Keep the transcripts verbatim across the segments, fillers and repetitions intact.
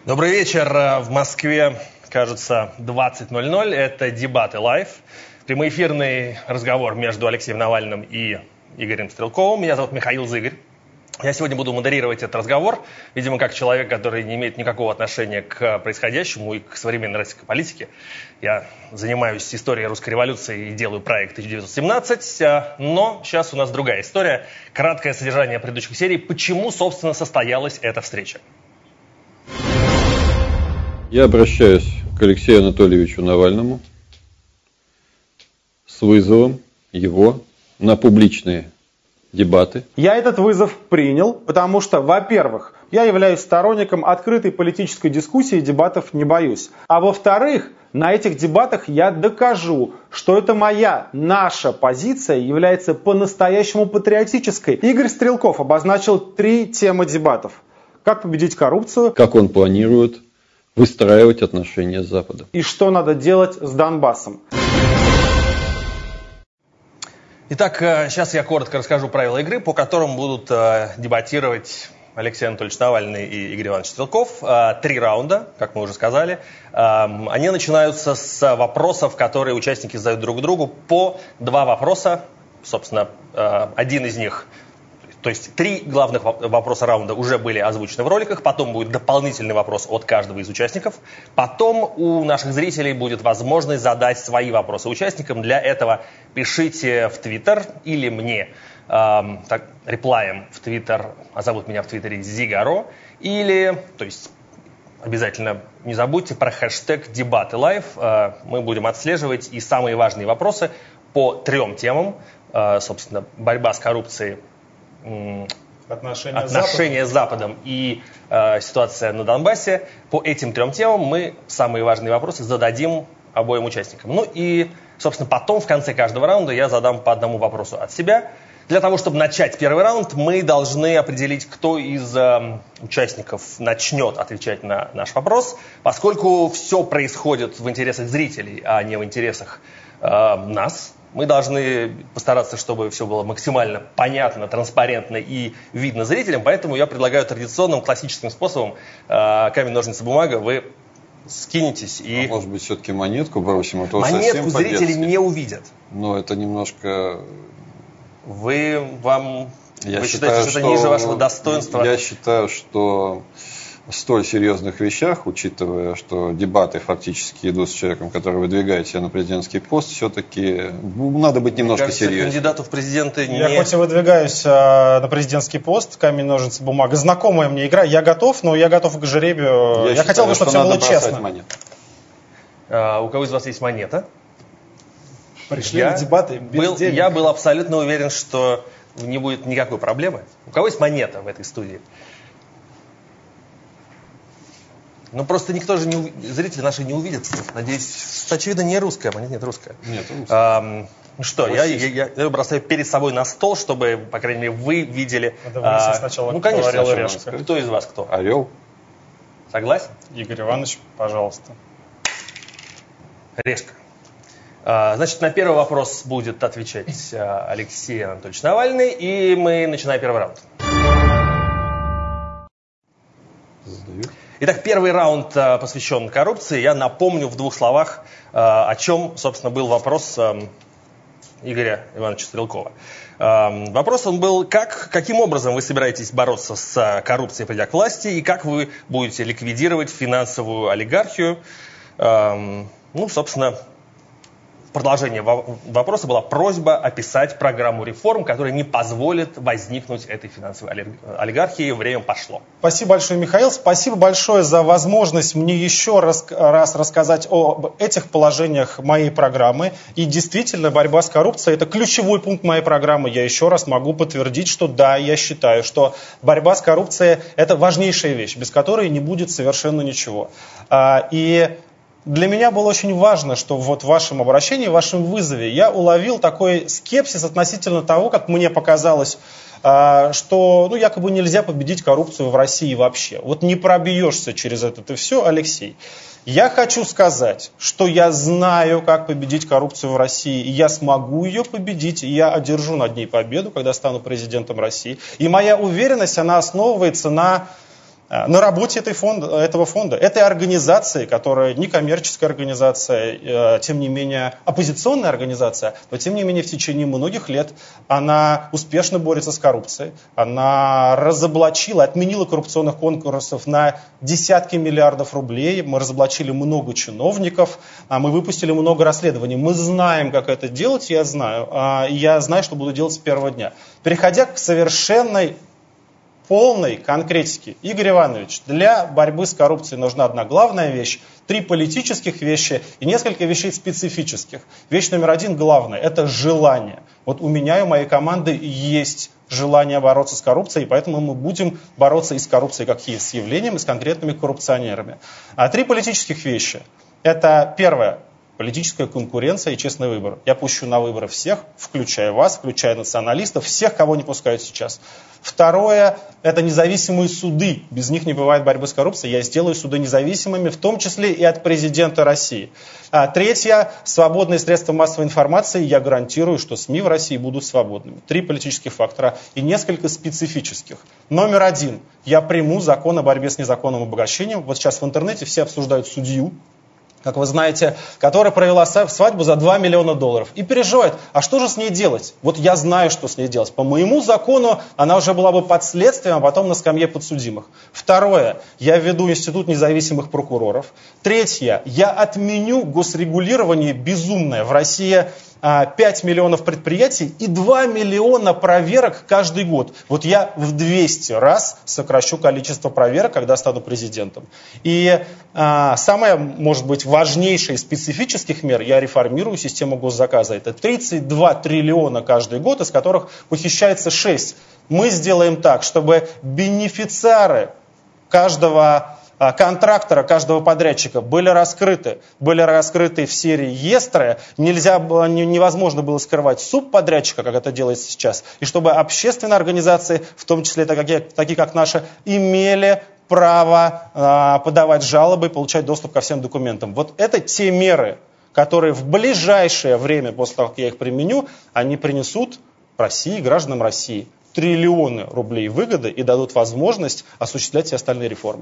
Добрый вечер. В Москве, кажется, двадцать ноль ноль. Это «Дебаты лайв». Прямоэфирный разговор между Алексеем Навальным и Игорем Стрелковым. Меня зовут Михаил Зыгорь. Я сегодня буду модерировать этот разговор, видимо, как человек, который не имеет никакого отношения к происходящему и к современной российской политике. Я занимаюсь историей русской революции и делаю проект тысяча девятьсот семнадцать, но сейчас у нас другая история. Краткое содержание предыдущих серий. Почему, собственно, состоялась эта встреча? Я обращаюсь к Алексею Анатольевичу Навальному с вызовом его на публичные дебаты. Я этот вызов принял, потому что, во-первых, я являюсь сторонником открытой политической дискуссии и дебатов не боюсь. А во-вторых, на этих дебатах я докажу, что это моя, наша позиция является по-настоящему патриотической. Игорь Стрелков обозначил три темы дебатов. Как победить коррупцию? Как он планирует выстраивать отношения с Западом? И что надо делать с Донбассом? Итак, сейчас я коротко расскажу правила игры, по которым будут дебатировать Алексей Анатольевич Навальный и Игорь Иванович Стрелков. Три раунда, как мы уже сказали. Они начинаются с вопросов, которые участники задают друг другу. По два вопроса, собственно, один из них... То есть три главных вопроса раунда уже были озвучены в роликах, потом будет дополнительный вопрос от каждого из участников, потом у наших зрителей будет возможность задать свои вопросы участникам. Для этого пишите в Твиттер или мне э, так, реплаем в Твиттер, а зовут меня в Твиттере Зигаро, или, то есть обязательно не забудьте про хэштег «Дебаты лайв». Э, мы будем отслеживать и самые важные вопросы по трем темам, э, собственно, борьба с коррупцией, Отношения, отношения с Западом и э, ситуация на Донбассе. По этим трем темам мы самые важные вопросы зададим обоим участникам. Ну и, собственно, потом в конце каждого раунда я задам по одному вопросу от себя. Для того, чтобы начать первый раунд, мы должны определить, кто из э, участников начнет отвечать на наш вопрос. Поскольку все происходит в интересах зрителей, а не в интересах э, нас, мы должны постараться, чтобы все было максимально понятно, транспарентно и видно зрителям. Поэтому я предлагаю традиционным классическим способом э, камень, ножницы, бумага. Вы скинетесь и... А может быть, все-таки монетку бросим? А то монетку зрители не увидят. Но это немножко... Вы, вам... Я Вы считаю, считаете, что это ниже вашего достоинства? Я считаю, что в столь серьезных вещах, учитывая, что дебаты фактически идут с человеком, который выдвигает себя на президентский пост, все-таки надо быть немножко кажется, серьезнее. Кандидату в президенты не... Я хоть и выдвигаюсь э, на президентский пост, камень, ножницы, бумага, знакомая мне игра, я готов, но я готов к жеребию. Я, я считаю, хотел бы, чтобы все было честно. А, у кого из вас есть монета? Пришли я на дебаты без был, денег. Я был абсолютно уверен, что не будет никакой проблемы. У кого есть монета в этой студии? Ну, просто никто же, не, зрители наши не увидят. Надеюсь, очевидно, не русская монета, нет, русская. Нет, русская. А, ну что, я, я, я, я ее бросаю перед собой на стол, чтобы, по крайней мере, вы видели. А, сначала ну, конечно, Орел и Решка. Кто из вас кто? Орел. Согласен? Игорь Иванович, пожалуйста. Решка. А, значит, на первый вопрос будет отвечать Алексей Анатольевич Навальный, и мы начинаем первый раунд. Задаю. Итак, первый раунд посвящен коррупции. Я напомню в двух словах, о чем, собственно, был вопрос Игоря Ивановича Стрелкова. Вопрос он был, как, каким образом вы собираетесь бороться с коррупцией, придя к власти, и как вы будете ликвидировать финансовую олигархию. Ну, собственно, продолжение вопроса была просьба описать программу реформ, которая не позволит возникнуть этой финансовой олигархии. Время пошло. Спасибо большое, Михаил. Спасибо большое за возможность мне еще раз, раз рассказать об этих положениях моей программы. И действительно, борьба с коррупцией – это ключевой пункт моей программы. Я еще раз могу подтвердить, что да, я считаю, что борьба с коррупцией – это важнейшая вещь, без которой не будет совершенно ничего. И для меня было очень важно, что вот в вашем обращении, в вашем вызове я уловил такой скепсис относительно того, как мне показалось, что ну, якобы нельзя победить коррупцию в России вообще. Вот не пробьешься через это и все, Алексей. Я хочу сказать, что я знаю, как победить коррупцию в России, и я смогу ее победить, и я одержу над ней победу, когда стану президентом России. И моя уверенность, она основывается на на работе этой фонда, этого фонда, этой организации, которая не коммерческая организация, тем не менее оппозиционная организация, но тем не менее в течение многих лет она успешно борется с коррупцией, она разоблачила, отменила коррупционных конкурсов на десятки миллиардов рублей, мы разоблачили много чиновников, мы выпустили много расследований, мы знаем, как это делать, я знаю, я знаю, что буду делать с первого дня. Переходя к совершенной полной конкретики. Игорь Иванович, для борьбы с коррупцией нужна одна главная вещь, три политических вещи и несколько вещей специфических. Вещь номер один, главная, это желание. Вот у меня и у моей команды есть желание бороться с коррупцией, и поэтому мы будем бороться и с коррупцией как и с явлением, и с конкретными коррупционерами. А три политических вещи. Это первое. Политическая конкуренция и честный выбор. Я пущу на выборы всех, включая вас, включая националистов, всех, кого не пускают сейчас. Второе – это независимые суды. Без них не бывает борьбы с коррупцией. Я сделаю суды независимыми, в том числе и от президента России. А третье – свободные средства массовой информации. Я гарантирую, что СМИ в России будут свободными. Три политических фактора и несколько специфических. Номер один. Я приму закон о борьбе с незаконным обогащением. Вот сейчас в интернете все обсуждают судью, как вы знаете, которая провела свадьбу за два миллиона долларов. И переживает, а что же с ней делать? Вот я знаю, что с ней делать. По моему закону она уже была бы под следствием, а потом на скамье подсудимых. Второе, я введу институт независимых прокуроров. Третье, я отменю госрегулирование безумное. В России пять миллионов предприятий и два миллиона проверок каждый год. Вот я в двести раз сокращу количество проверок, когда стану президентом. И а, самое, может быть, важнейшее из специфических мер, я реформирую систему госзаказа. Это тридцать два триллиона каждый год, из которых похищается шесть. Мы сделаем так, чтобы бенефициары каждого контрактора, каждого подрядчика были раскрыты, были раскрыты все реестры, нельзя, невозможно было скрывать субподрядчика, как это делается сейчас, и чтобы общественные организации, в том числе такие, такие как наши, имели право а, подавать жалобы и получать доступ ко всем документам. Вот это те меры, которые в ближайшее время, после того, как я их применю, они принесут России, гражданам России, триллионы рублей выгоды и дадут возможность осуществлять все остальные реформы.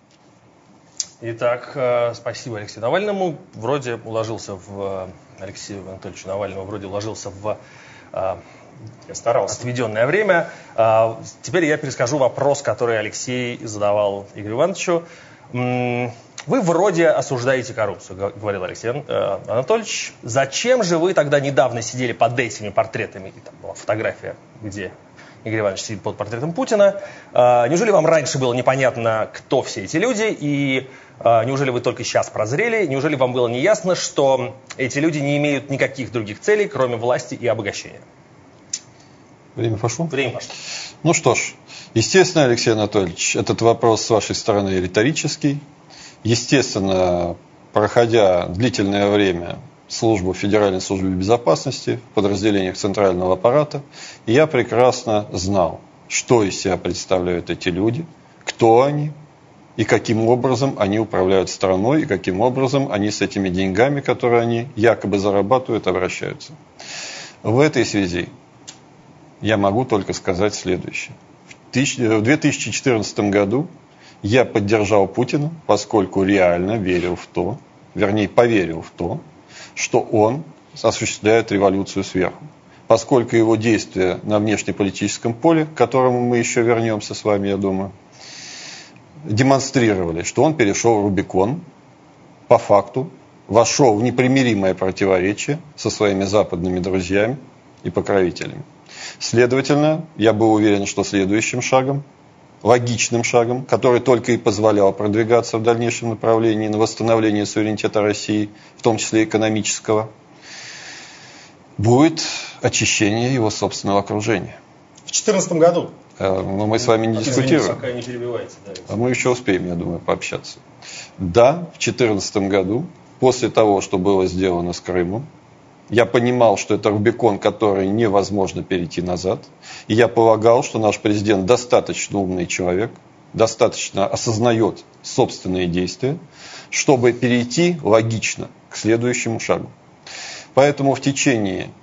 Итак, спасибо Алексею Навальному. Вроде уложился в Алексею Анатольевичу Навальному, вроде уложился в я старался. Отведенное время. Теперь я перескажу вопрос, который Алексей задавал Игорю Ивановичу. Вы вроде осуждаете коррупцию, говорил Алексей Анатольевич. Зачем же вы тогда недавно сидели под этими портретами? И там была фотография, где Игорь Иванович сидит под портретом Путина. Неужели вам раньше было непонятно, кто все эти люди? И неужели вы только сейчас прозрели? Неужели вам было неясно, что эти люди не имеют никаких других целей, кроме власти и обогащения? Время пошло? Время пошло. Ну что ж, естественно, Алексей Анатольевич, этот вопрос с вашей стороны риторический. Естественно, проходя длительное время службу Федеральной службы безопасности в подразделениях центрального аппарата, я прекрасно знал, что из себя представляют эти люди, кто они и каким образом они управляют страной, и каким образом они с этими деньгами, которые они якобы зарабатывают, обращаются. В этой связи я могу только сказать следующее. В две тысячи четырнадцатом году я поддержал Путина, поскольку реально верил в то, вернее поверил в то, что он осуществляет революцию сверху. Поскольку его действия на внешнеполитическом поле, к которому мы еще вернемся с вами, я думаю, демонстрировали, что он перешел Рубикон, по факту вошел в непримиримое противоречие со своими западными друзьями и покровителями. Следовательно, я был уверен, что следующим шагом, логичным шагом, который только и позволял продвигаться в дальнейшем направлении на восстановление суверенитета России, в том числе экономического, будет очищение его собственного окружения. В две тысячи четырнадцатом году? Но мы с вами не дискутируем. Пока не перебивайте, да, а мы еще успеем, я думаю, пообщаться. Да, в две тысячи четырнадцатом году, после того, что было сделано с Крымом, я понимал, что это Рубикон, который невозможно перейти назад. И я полагал, что наш президент достаточно умный человек, достаточно осознает собственные действия, чтобы перейти логично к следующему шагу. Поэтому в течение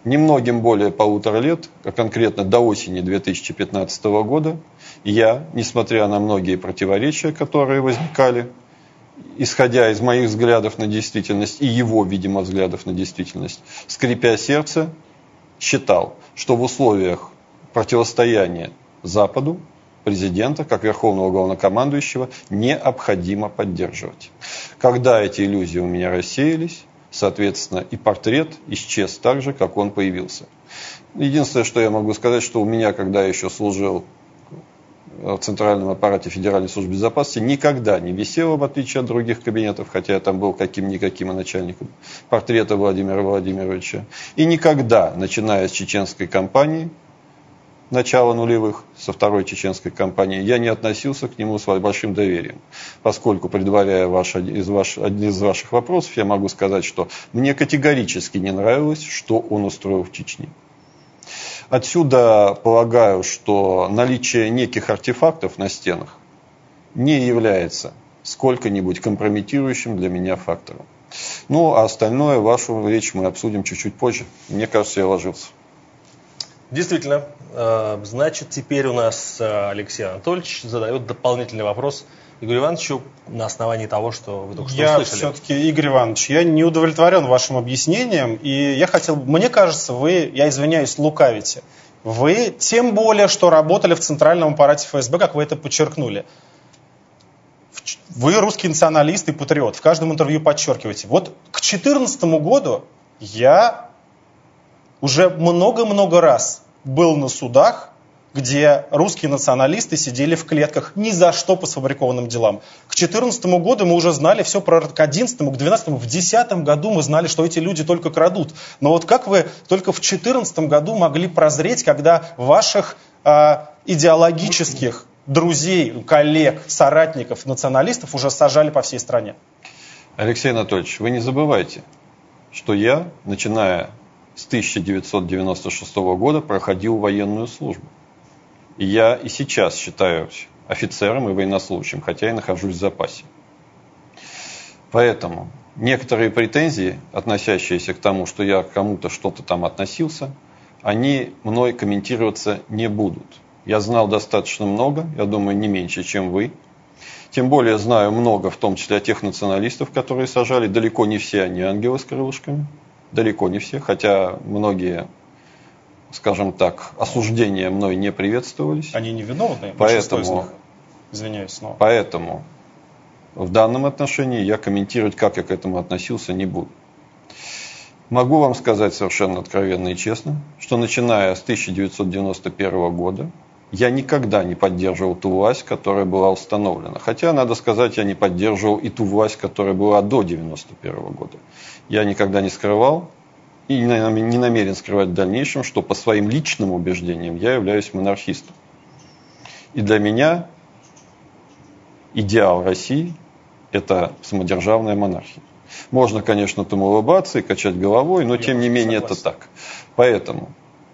немногим более полутора лет, а конкретно до осени две тысячи пятнадцатого года, я, несмотря на многие противоречия, которые возникали, исходя из моих взглядов на действительность и его, видимо, взглядов на действительность, скрипя сердце, считал, что в условиях противостояния Западу президента, как верховного главнокомандующего, необходимо поддерживать. Когда эти иллюзии у меня рассеялись, соответственно, и портрет исчез так же, как он появился. Единственное, что я могу сказать, что у меня, когда я еще служил в Центральном аппарате Федеральной службы безопасности, никогда не висело, в отличие от других кабинетов, хотя я там был каким-никаким начальником, портрета Владимира Владимировича. И никогда, начиная с чеченской кампании, начала нулевых, со второй чеченской кампании, я не относился к нему с большим доверием. Поскольку, предваряя ваш, из ваш, один из ваших вопросов, я могу сказать, что мне категорически не нравилось, что он устроил в Чечне. Отсюда полагаю, что наличие неких артефактов на стенах не является сколько-нибудь компрометирующим для меня фактором. Ну, а остальное, вашу речь мы обсудим чуть-чуть позже. Мне кажется, я ложился. Действительно. Значит, теперь у нас Алексей Анатольевич задает дополнительный вопрос Игорю Ивановичу на основании того, что вы только что я услышали. Все-таки, Игорь Иванович, я не удовлетворен вашим объяснением, и я хотел, мне кажется, вы, я извиняюсь, лукавите. Вы, тем более, что работали в Центральном аппарате эф эс бэ, как вы это подчеркнули. Вы русский националист и патриот. В каждом интервью подчеркиваете. Вот к две тысячи четырнадцатому году я уже много-много раз был на судах, где русские националисты сидели в клетках ни за что по сфабрикованным делам. К две тысячи четырнадцатому году мы уже знали все про... К две тысячи одиннадцатому, к две тысячи двенадцатому, в две тысячи десятом году мы знали, что эти люди только крадут. Но вот как вы только в две тысячи четырнадцатом году могли прозреть, когда ваших э, идеологических друзей, коллег, соратников, националистов уже сажали по всей стране? Алексей Анатольевич, вы не забывайте, что я, начиная с тысяча девятьсот девяносто шестого года, проходил военную службу. И я и сейчас считаюсь офицером и военнослужащим, хотя и нахожусь в запасе. Поэтому некоторые претензии, относящиеся к тому, что я к кому-то что-то там относился, они мной комментироваться не будут. Я знал достаточно много, я думаю, не меньше, чем вы. Тем более знаю много, в том числе о тех националистов, которые сажали. Далеко не все они ангелы с крылышками. Далеко не все, хотя многие, скажем так, осуждения мной не приветствовались. Они не виновны, поэтому, извиняюсь снова. Поэтому в данном отношении я комментировать, как я к этому относился, не буду. Могу вам сказать совершенно откровенно и честно, что начиная с тысяча девятьсот девяносто первого года я никогда не поддерживал ту власть, которая была установлена. Хотя, надо сказать, я не поддерживал и ту власть, которая была до девяносто первого года. Я никогда не скрывал и не намерен скрывать в дальнейшем, что по своим личным убеждениям я являюсь монархистом. И для меня идеал России – это самодержавная монархия. Можно, конечно, там улыбаться и качать головой, но я тем не менее согласен. Это так. Поэтому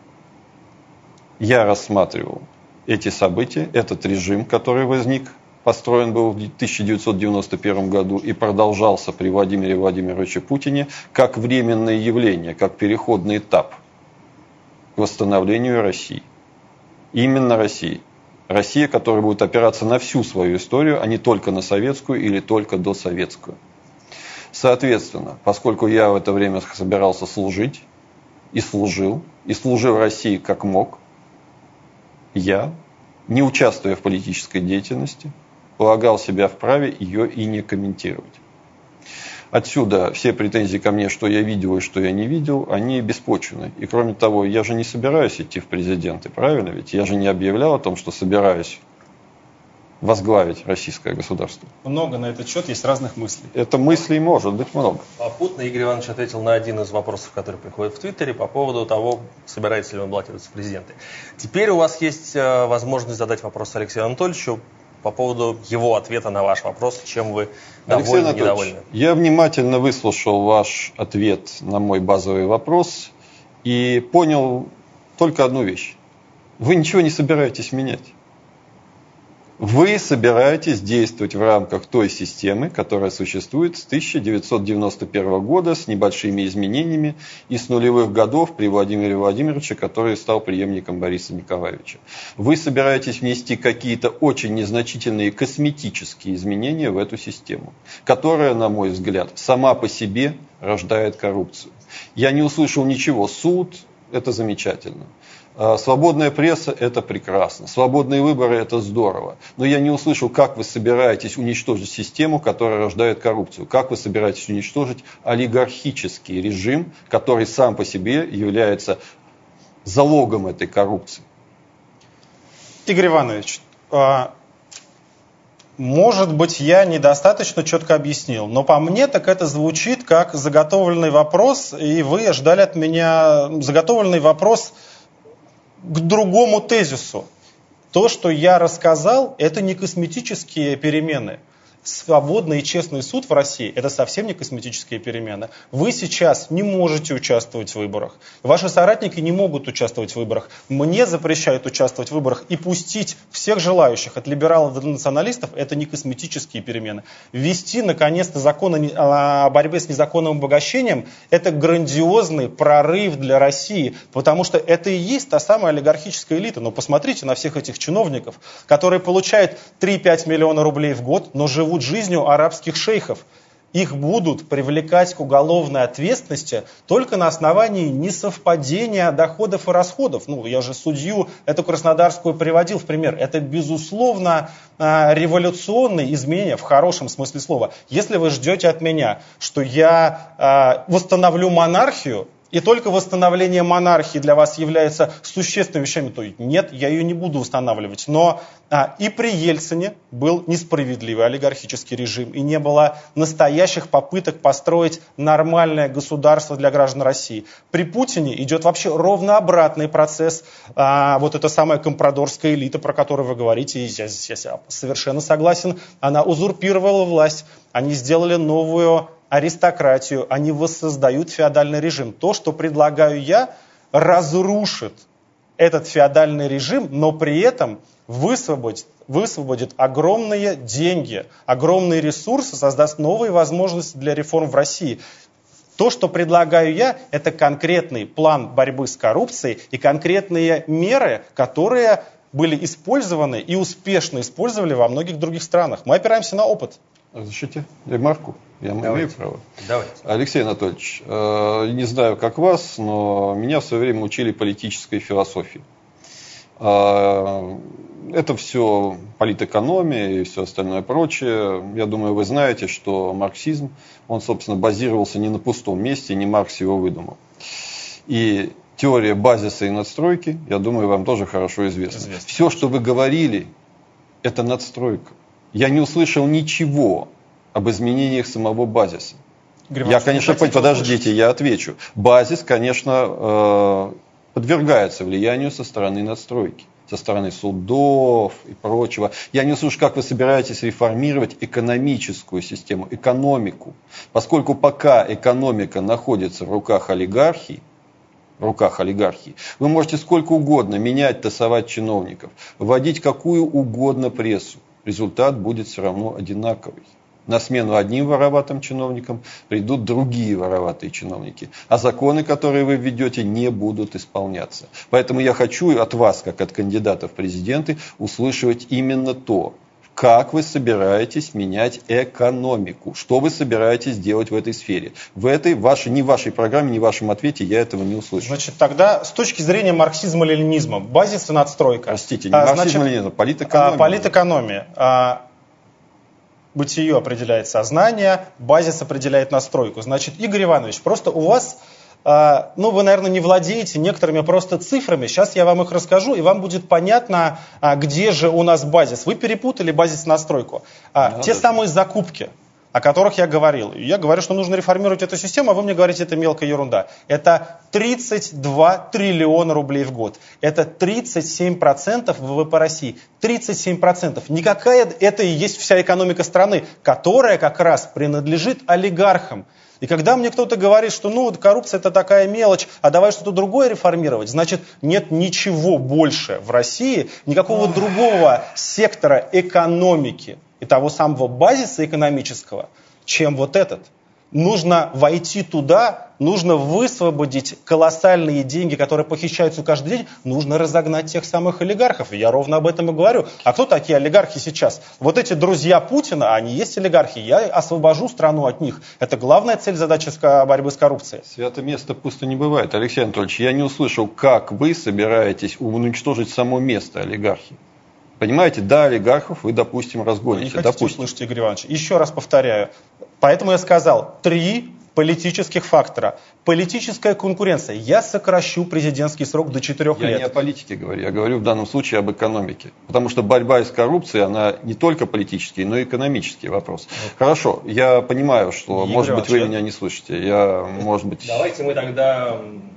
я рассматривал эти события, этот режим, который возник, построен был в тысяча девятьсот девяносто первом году и продолжался при Владимире Владимировиче Путине, как временное явление, как переходный этап к восстановлению России. Именно России. Россия, которая будет опираться на всю свою историю, а не только на советскую или только досоветскую. Соответственно, поскольку я в это время собирался служить, и служил, и служил России как мог, я, не участвуя в политической деятельности, полагал себя вправе ее и не комментировать. Отсюда все претензии ко мне, что я видел и что я не видел, они беспочвенны. И кроме того, я же не собираюсь идти в президенты, правильно? Ведь я же не объявлял о том, что собираюсь возглавить российское государство. Много на этот счет есть разных мыслей. Это мыслей может быть много. Попутно Игорь Иванович ответил на один из вопросов, который приходит в Твиттере, по поводу того, собирается ли он баллотироваться в президенты. Теперь у вас есть возможность задать вопрос Алексею Анатольевичу по поводу его ответа на ваш вопрос, чем вы довольны или недовольны. Я внимательно выслушал ваш ответ на мой базовый вопрос и понял только одну вещь. Вы ничего не собираетесь менять. Вы собираетесь действовать в рамках той системы, которая существует с тысяча девятьсот девяносто первого года, с небольшими изменениями, и с нулевых годов при Владимире Владимировиче, который стал преемником Бориса Николаевича. Вы собираетесь внести какие-то очень незначительные косметические изменения в эту систему, которая, на мой взгляд, сама по себе рождает коррупцию. Я не услышал ничего. Суд – это замечательно. Свободная пресса – это прекрасно. Свободные выборы – это здорово. Но я не услышал, как вы собираетесь уничтожить систему, которая рождает коррупцию. Как вы собираетесь уничтожить олигархический режим, который сам по себе является залогом этой коррупции. Игорь Иванович, может быть, я недостаточно четко объяснил, но по мне так это звучит как заготовленный вопрос, и вы ждали от меня заготовленный вопрос к другому тезису. То, что я рассказал, это не косметические перемены. Свободный и честный суд в России – это совсем не косметические перемены. Вы сейчас не можете участвовать в выборах. Ваши соратники не могут участвовать в выборах. Мне запрещают участвовать в выборах. И пустить всех желающих, от либералов до националистов – это не косметические перемены. Ввести, наконец-то, закон о борьбе с незаконным обогащением – это грандиозный прорыв для России. Потому что это и есть та самая олигархическая элита. Но посмотрите на всех этих чиновников, которые получают три-пять миллиона рублей в год, но живут жизнью арабских шейхов. Их будут привлекать к уголовной ответственности только на основании несовпадения доходов и расходов. Ну, я же судью эту краснодарскую приводил в пример. Это, безусловно, революционные изменения в хорошем смысле слова. Если вы ждете от меня, что я восстановлю монархию, и только восстановление монархии для вас является существенными вещами, то нет, я ее не буду восстанавливать. Но а, и при Ельцине был несправедливый олигархический режим, и не было настоящих попыток построить нормальное государство для граждан России. При Путине идет вообще ровно обратный процесс. А, вот эта самая компрадорская элита, про которую вы говорите, и я, я, я совершенно согласен, она узурпировала власть, они сделали новую аристократию, они воссоздают феодальный режим. То, что предлагаю я, разрушит этот феодальный режим, но при этом высвободит, высвободит огромные деньги, огромные ресурсы, создаст новые возможности для реформ в России. То, что предлагаю я, это конкретный план борьбы с коррупцией и конкретные меры, которые были использованы и успешно использовали во многих других странах. Мы опираемся на опыт. Разрешите ремарку? Я имею право. Давайте. Алексей Анатольевич, э, не знаю, как вас, но меня в свое время учили политической философии. Э, это все политэкономия и все остальное прочее. Я думаю, вы знаете, что марксизм, он, собственно, базировался не на пустом месте, не Маркс его выдумал. И теория базиса и надстройки, я думаю, вам тоже хорошо известна. Известно. Все, что вы говорили, это надстройка. Я не услышал ничего об изменениях самого базиса. Григорий, я, конечно, подождите, услышать? Я отвечу. Базис, конечно, подвергается влиянию со стороны надстройки, со стороны судов и прочего. Я не слышу, как вы собираетесь реформировать экономическую систему, экономику. Поскольку пока экономика находится в руках олигархии, в руках олигархии, вы можете сколько угодно менять, тасовать чиновников, вводить какую угодно прессу. Результат будет все равно одинаковый. На смену одним вороватым чиновникам придут другие вороватые чиновники. А законы, которые вы введете, не будут исполняться. Поэтому я хочу от вас, как от кандидата в президенты, услышать именно то, как вы собираетесь менять экономику. Что вы собираетесь делать в этой сфере. В этой, вашей, ни в вашей программе, ни в вашем ответе я этого не услышу. Значит, тогда с точки зрения марксизма-ленинизма, базис и надстройка. Простите, не а, марксизм-ленинизм, а политэкономия. А, политэкономия. А, бытие определяет сознание, базис определяет настройку. Значит, Игорь Иванович, просто у вас... Ну, вы, наверное, не владеете некоторыми просто цифрами. Сейчас я вам их расскажу, и вам будет понятно, где же у нас базис. Вы перепутали базис и настройку. Не Те самые закупки. о которых я говорил. Я говорю, что нужно реформировать эту систему, а вы мне говорите, это мелкая ерунда. Это тридцать два триллиона рублей в год. Это тридцать семь процентов ВВП России. тридцать семь процентов. Никакая это и есть вся экономика страны, которая как раз принадлежит олигархам. И когда мне кто-то говорит, что ну, коррупция это такая мелочь, а давай что-то другое реформировать, значит нет ничего больше в России, никакого другого сектора экономики и того самого базиса экономического, чем вот этот. Нужно войти туда, нужно высвободить колоссальные деньги, которые похищаются каждый день, нужно разогнать тех самых олигархов. И я ровно об этом и говорю. А кто такие олигархи сейчас? Вот эти друзья Путина, они есть олигархи, я освобожу страну от них. Это главная цель, задача борьбы с коррупцией. Свято место пусто не бывает. Алексей Анатольевич, я не услышал, как вы собираетесь уничтожить само место олигархии. Понимаете, да, олигархов вы, допустим, разгоните. Не хотите допустим. услышать, Игорь Иванович? Еще раз повторяю. Поэтому я сказал, три политических фактора. Политическая конкуренция. Я сокращу президентский срок до четырех я лет. Я не о политике говорю, я говорю в данном случае об экономике. Потому что борьба с коррупцией, она не только политический, но и экономический вопрос. Вот. Хорошо, я понимаю, что, Игорь может быть, вы я... меня не слышите. Я, может быть... Давайте мы тогда...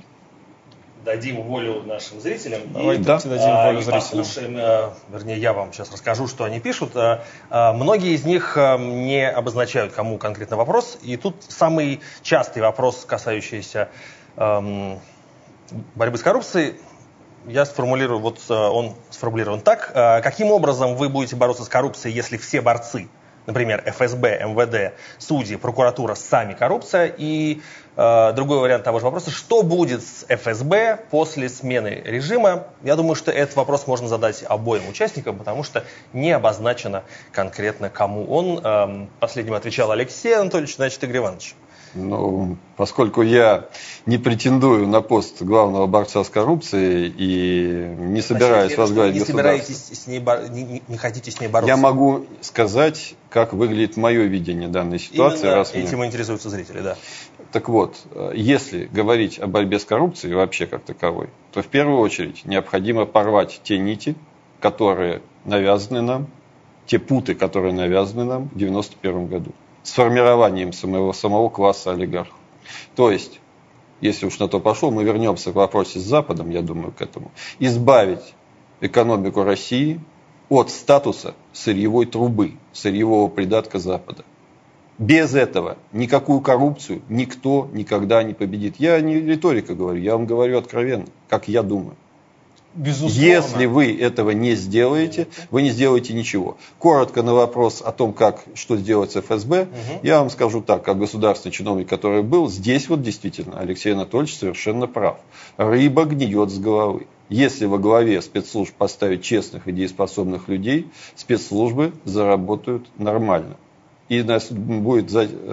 дадим волю нашим зрителям. Давай, и, да, дадим а, волю и зрителям. послушаем, а, вернее, я вам сейчас расскажу, что они пишут. А, а, многие из них а, не обозначают, кому конкретно вопрос. И тут самый частый вопрос, касающийся а, борьбы с коррупцией, я сформулирую, вот он сформулирован так. А, каким образом вы будете бороться с коррупцией, если все борцы, например, эф эс бэ, эм вэ дэ, судьи, прокуратура, сами коррупция? И э, другой вариант того же вопроса, что будет с эф эс бэ после смены режима? Я думаю, что этот вопрос можно задать обоим участникам, потому что не обозначено конкретно, кому он. Эм, последним отвечал Алексей Анатольевич, значит, Игорь Иванович. Ну, поскольку я не претендую на пост главного борца с коррупцией и не собираюсь возглавить государство. Не собираетесь с ней бор... не, не хотите с ней бороться? Я могу сказать, как выглядит мое видение данной ситуации. Именно раз этим мне... интересуются зрители, да. Так вот, если говорить о борьбе с коррупцией вообще как таковой, то в первую очередь необходимо порвать те нити, которые навязаны нам, те путы, которые навязаны нам в девяносто первом году. С формированием самого, самого класса олигархов. То есть, если уж на то пошло, мы вернемся к вопросу с Западом, я думаю, к этому. Избавить экономику России от статуса сырьевой трубы, сырьевого придатка Запада. Без этого никакую коррупцию никто никогда не победит. Я не риторика говорю, я вам говорю откровенно, как я думаю. Безусловно. Если вы этого не сделаете, вы не сделаете ничего. Коротко на вопрос о том, как, что сделать с эф эс бэ, угу. я вам скажу так, как государственный чиновник, который был, здесь вот действительно Алексей Анатольевич совершенно прав. Рыба гниет с головы. Если во главе спецслужб поставить честных и дееспособных людей, спецслужбы заработают нормально. И будет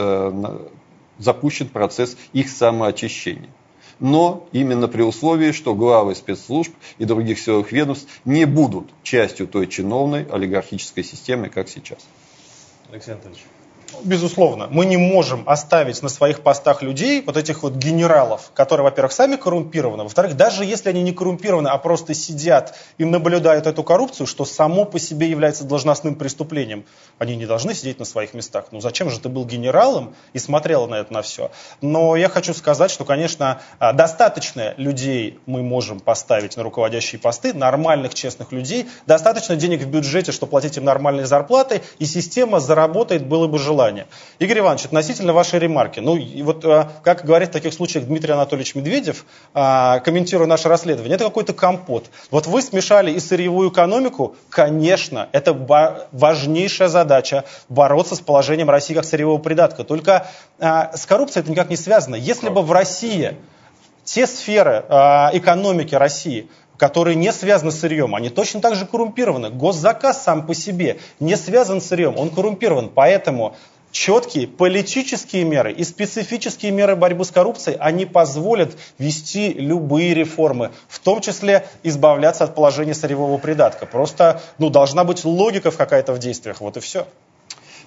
запущен процесс их самоочищения. Но именно при условии, что главы спецслужб и других силовых ведомств не будут частью той чиновной олигархической системы, как сейчас. Алексей Анатольевич. Безусловно, мы не можем оставить на своих постах людей, вот этих вот генералов, которые, во-первых, сами коррумпированы, во-вторых, даже если они не коррумпированы, а просто сидят и наблюдают эту коррупцию, что само по себе является должностным преступлением, они не должны сидеть на своих местах. Ну зачем же ты был генералом и смотрел на это на все? Но я хочу сказать, что, конечно, достаточно людей мы можем поставить на руководящие посты, нормальных, честных людей, достаточно денег в бюджете, чтобы платить им нормальные зарплаты, и система заработает, было бы желание. Игорь Иванович, относительно вашей ремарки, ну и вот как говорит в таких случаях Дмитрий Анатольевич Медведев, комментируя наше расследование, это какой-то компот. Вот вы смешали и сырьевую экономику, конечно, это важнейшая задача бороться с положением России как сырьевого придатка. Только с коррупцией это никак не связано. Если бы в России те сферы экономики России, которые не связаны с сырьем, они точно так же коррумпированы. Госзаказ сам по себе не связан с сырьем, он коррумпирован. Поэтому четкие политические меры и специфические меры борьбы с коррупцией, они позволят вести любые реформы, в том числе избавляться от положения сырьевого придатка. Просто ну, должна быть логика какая-то в действиях, вот и все.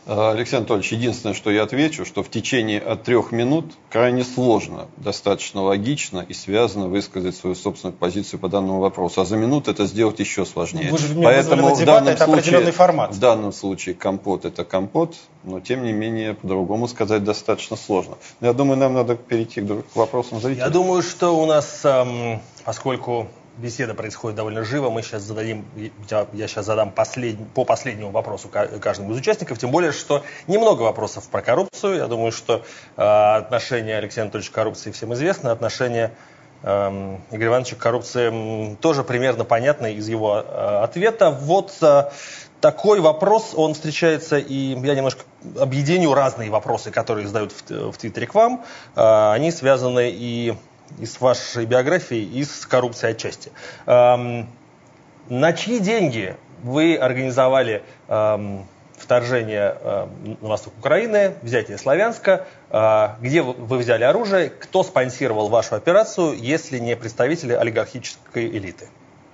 Алексей Анатольевич, единственное, что я отвечу, что в течение от трех минут крайне сложно, достаточно логично и связано высказать свою собственную позицию по данному вопросу. А за минуту это сделать еще сложнее. Вы же меня Поэтому вызвали на дебат, это случае, определенный формат. В данном случае компот это компот, но тем не менее по-другому сказать достаточно сложно. Я думаю, нам надо перейти к вопросам зрителей. Я думаю, что у нас, эм, поскольку беседа происходит довольно живо, мы сейчас зададим, я, я сейчас задам послед, по последнему вопросу каждому из участников, тем более, что немного вопросов про коррупцию. Я думаю, что э, отношение Алексея Анатольевича к коррупции всем известно, отношение э, Игоря Ивановича к коррупции э, тоже примерно понятно из его э, ответа. Вот э, такой вопрос, он встречается, и я немножко объединю разные вопросы, которые задают в, в Твиттере к вам. Э, они связаны и и с вашей биографией, и с коррупцией отчасти. Эм, на чьи деньги вы организовали эм, вторжение э, на восток Украины, взятие Славянска? Э, где вы, вы взяли оружие? Кто спонсировал вашу операцию, если не представители олигархической элиты?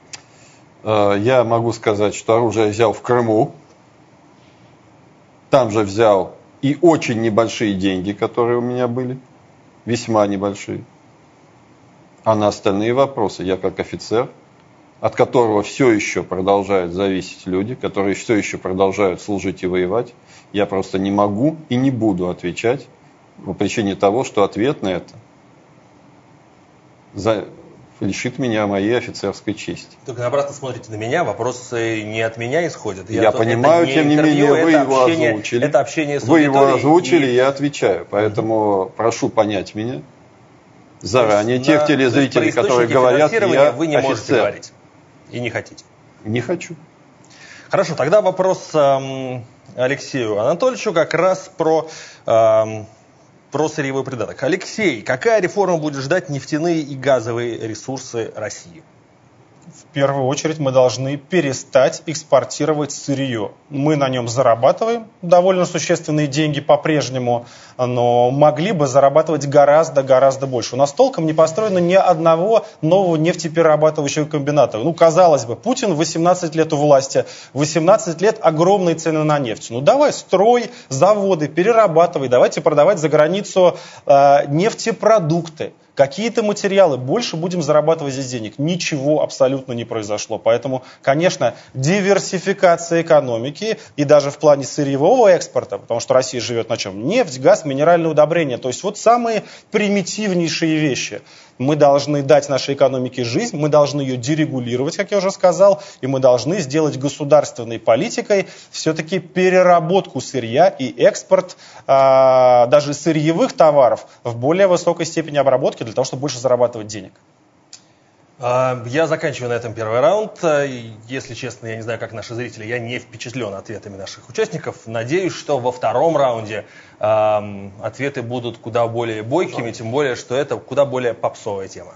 Я могу сказать, что оружие я взял в Крыму. Там же взял и очень небольшие деньги, которые у меня были. Весьма небольшие. А на остальные вопросы я как офицер, от которого все еще продолжают зависеть люди, которые все еще продолжают служить и воевать, я просто не могу и не буду отвечать по причине того, что ответ на это за... лишит меня моей офицерской чести. Только обратно смотрите на меня, вопросы не от меня исходят. Я, я понимаю, не тем интервью, не менее, вы его общение, озвучили. Это общение с Вы его озвучили, и... я отвечаю. Поэтому mm-hmm. прошу понять меня. Заранее тех на, телезрителей, которые говорят, я вы не офицер. Можете говорить. И не хотите. Не хочу. Хорошо, тогда вопрос эм, Алексею Анатольевичу как раз про, эм, про сырьевой придаток. Алексей, какая реформа будет ждать нефтяные и газовые ресурсы России? В первую очередь мы должны перестать экспортировать сырье. Мы на нем зарабатываем довольно существенные деньги по-прежнему, но могли бы зарабатывать гораздо-гораздо больше. У нас толком не построено ни одного нового нефтеперерабатывающего комбината. Ну, казалось бы, Путин восемнадцать лет у власти, восемнадцать лет огромные цены на нефть. Ну, давай строй заводы, перерабатывай, давайте продавать за границу э, нефтепродукты. Какие-то материалы, больше будем зарабатывать здесь денег. Ничего абсолютно не произошло. Поэтому, конечно, диверсификация экономики и даже в плане сырьевого экспорта, потому что Россия живет на чем? Нефть, газ, минеральные удобрения. То есть вот самые примитивнейшие вещи. Мы должны дать нашей экономике жизнь, мы должны ее дерегулировать, как я уже сказал, и мы должны сделать государственной политикой все-таки переработку сырья и экспорт а, даже сырьевых товаров в более высокой степени обработки для того, чтобы больше зарабатывать денег. Я заканчиваю на этом первый раунд. Если честно, я не знаю, как наши зрители, я не впечатлен ответами наших участников. Надеюсь, что во втором раунде э, ответы будут куда более бойкими, тем более, что это куда более попсовая тема.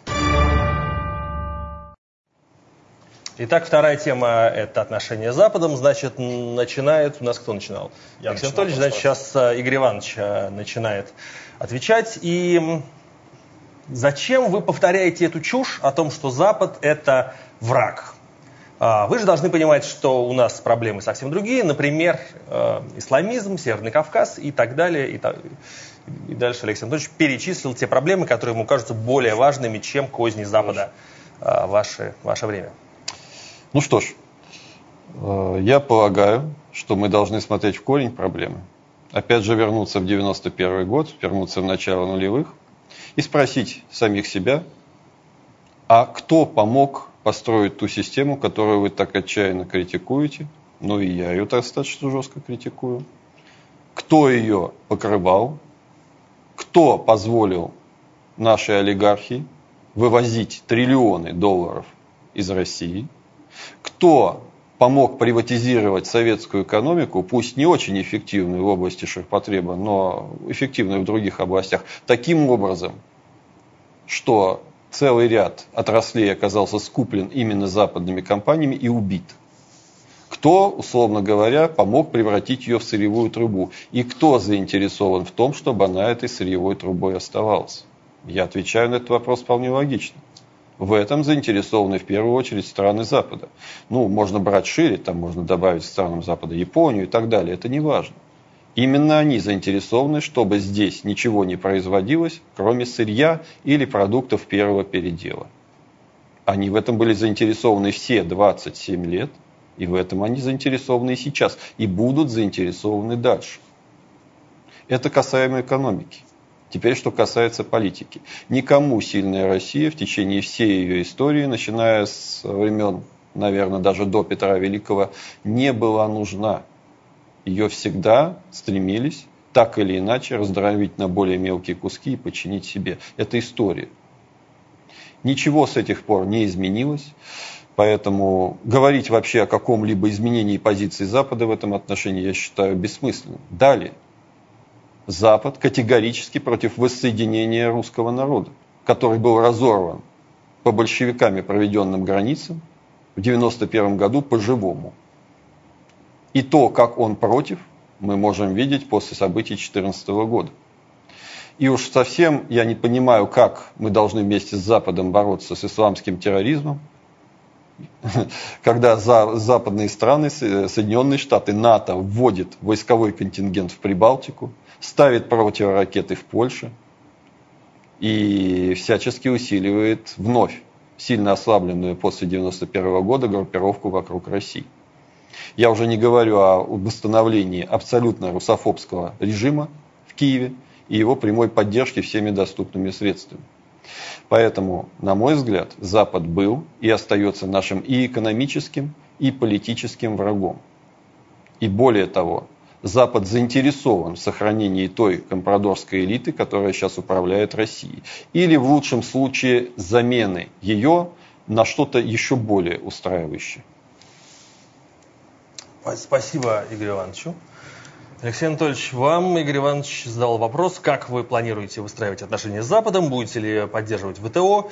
Итак, вторая тема – это отношения с Западом. Значит, начинает… У нас кто начинал? Я Алексей Анатольевич. Значит, сейчас Игорь Иванович начинает отвечать. И… Зачем вы повторяете эту чушь о том, что Запад – это враг? Вы же должны понимать, что у нас проблемы совсем другие. Например, исламизм, Северный Кавказ и так далее. И, так, и дальше Алексей Анатольевич перечислил те проблемы, которые ему кажутся более важными, чем козни Запада в ваше, ваше время. Ну что ж, я полагаю, что мы должны смотреть в корень проблемы. Опять же вернуться в девяносто первый год, вернуться в начало нулевых. И спросить самих себя, а кто помог построить ту систему, которую вы так отчаянно критикуете, ну и я ее достаточно жестко критикую, кто ее покрывал, кто позволил нашей олигархии вывозить триллионы долларов из России, кто помог приватизировать советскую экономику, пусть не очень эффективную в области ширпотреба, но эффективную в других областях, таким образом, что целый ряд отраслей оказался скуплен именно западными компаниями и убит. Кто, условно говоря, помог превратить ее в сырьевую трубу? И кто заинтересован в том, чтобы она этой сырьевой трубой оставалась? Я отвечаю на этот вопрос вполне логично. В этом заинтересованы в первую очередь страны Запада. Ну, можно брать шире, там можно добавить странам Запада Японию и так далее, это не важно. Именно они заинтересованы, чтобы здесь ничего не производилось, кроме сырья или продуктов первого передела. Они в этом были заинтересованы все двадцать семь лет, и в этом они заинтересованы и сейчас, и будут заинтересованы дальше. Это касаемо экономики. Теперь, что касается политики. Никому сильная Россия в течение всей ее истории, начиная с времен, наверное, даже до Петра Великого, не была нужна. Ее всегда стремились так или иначе раздробить на более мелкие куски и подчинить себе. Это история. Ничего с этих пор не изменилось, поэтому говорить вообще о каком-либо изменении позиции Запада в этом отношении я считаю бессмысленным. Далее. Запад категорически против воссоединения русского народа, который был разорван по большевиками проведенным границам в девяносто первом году по-живому. И то, как он против, мы можем видеть после событий две тысячи четырнадцатого года. И уж совсем я не понимаю, как мы должны вместе с Западом бороться с исламским терроризмом, когда за западные страны, Соединенные Штаты, НАТО вводит войсковой контингент в Прибалтику, ставит противоракеты в Польше и всячески усиливает вновь сильно ослабленную после девяносто первого года группировку вокруг России. Я уже не говорю о восстановлении абсолютно русофобского режима в Киеве и его прямой поддержке всеми доступными средствами. Поэтому, на мой взгляд, Запад был и остается нашим и экономическим, и политическим врагом. И более того, Запад заинтересован в сохранении той компрадорской элиты, которая сейчас управляет Россией. Или в лучшем случае замены ее на что-то еще более устраивающее. Спасибо Игорю Ивановичу. Алексей Анатольевич, вам Игорь Иванович задал вопрос, как вы планируете выстраивать отношения с Западом, будете ли поддерживать ВТО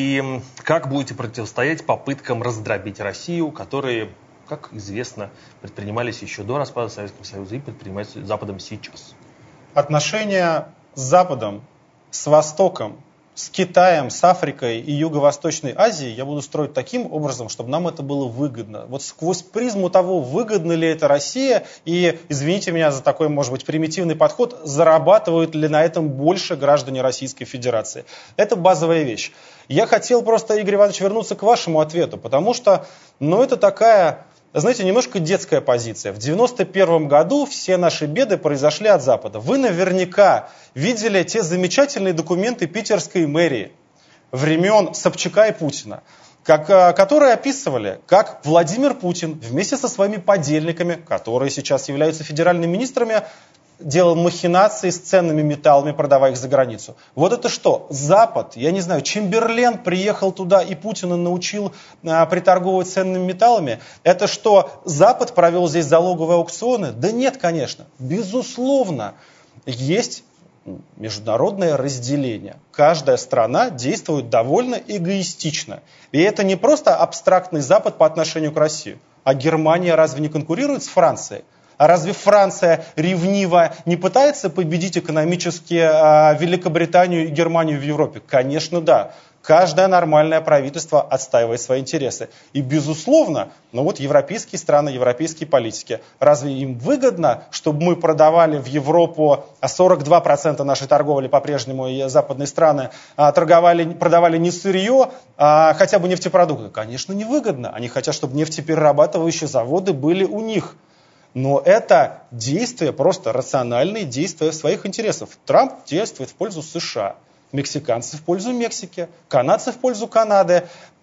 и как будете противостоять попыткам раздробить Россию, которые, как известно, предпринимались еще до распада Советского Союза и предпринимаются Западом сейчас. Отношения с Западом, с Востоком, с Китаем, с Африкой и Юго-Восточной Азией я буду строить таким образом, чтобы нам это было выгодно. Вот сквозь призму того, выгодна ли это Россия, и, извините меня за такой, может быть, примитивный подход, зарабатывают ли на этом больше граждане Российской Федерации. Это базовая вещь. Я хотел просто, Игорь Иванович, вернуться к вашему ответу, потому что, ну, это такая, знаете, немножко детская позиция. В девяносто первом году все наши беды произошли от Запада. Вы наверняка видели те замечательные документы питерской мэрии времен Собчака и Путина, как, которые описывали, как Владимир Путин вместе со своими подельниками, которые сейчас являются федеральными министрами, делал махинации с ценными металлами, продавая их за границу. Вот это что? Запад, я не знаю, Чемберлен приехал туда и Путина научил а, приторговывать ценными металлами. Это что, Запад провел здесь залоговые аукционы? Да нет, конечно. Безусловно, есть международное разделение. Каждая страна действует довольно эгоистично. И это не просто абстрактный Запад по отношению к России. А Германия разве не конкурирует с Францией? А разве Франция ревниво не пытается победить экономически а, Великобританию и Германию в Европе? Конечно, да. Каждое нормальное правительство отстаивает свои интересы. И, безусловно, ну вот европейские страны, европейские политики, разве им выгодно, чтобы мы продавали в Европу, а сорок два процента нашей торговли по-прежнему и западные страны а, торговали, продавали не сырье, а хотя бы нефтепродукты? Конечно, невыгодно. Они хотят, чтобы нефтеперерабатывающие заводы были у них. Но это действия, просто рациональные действия своих интересов. Трамп действует в пользу США, мексиканцы в пользу Мексики, канадцы в пользу Канады,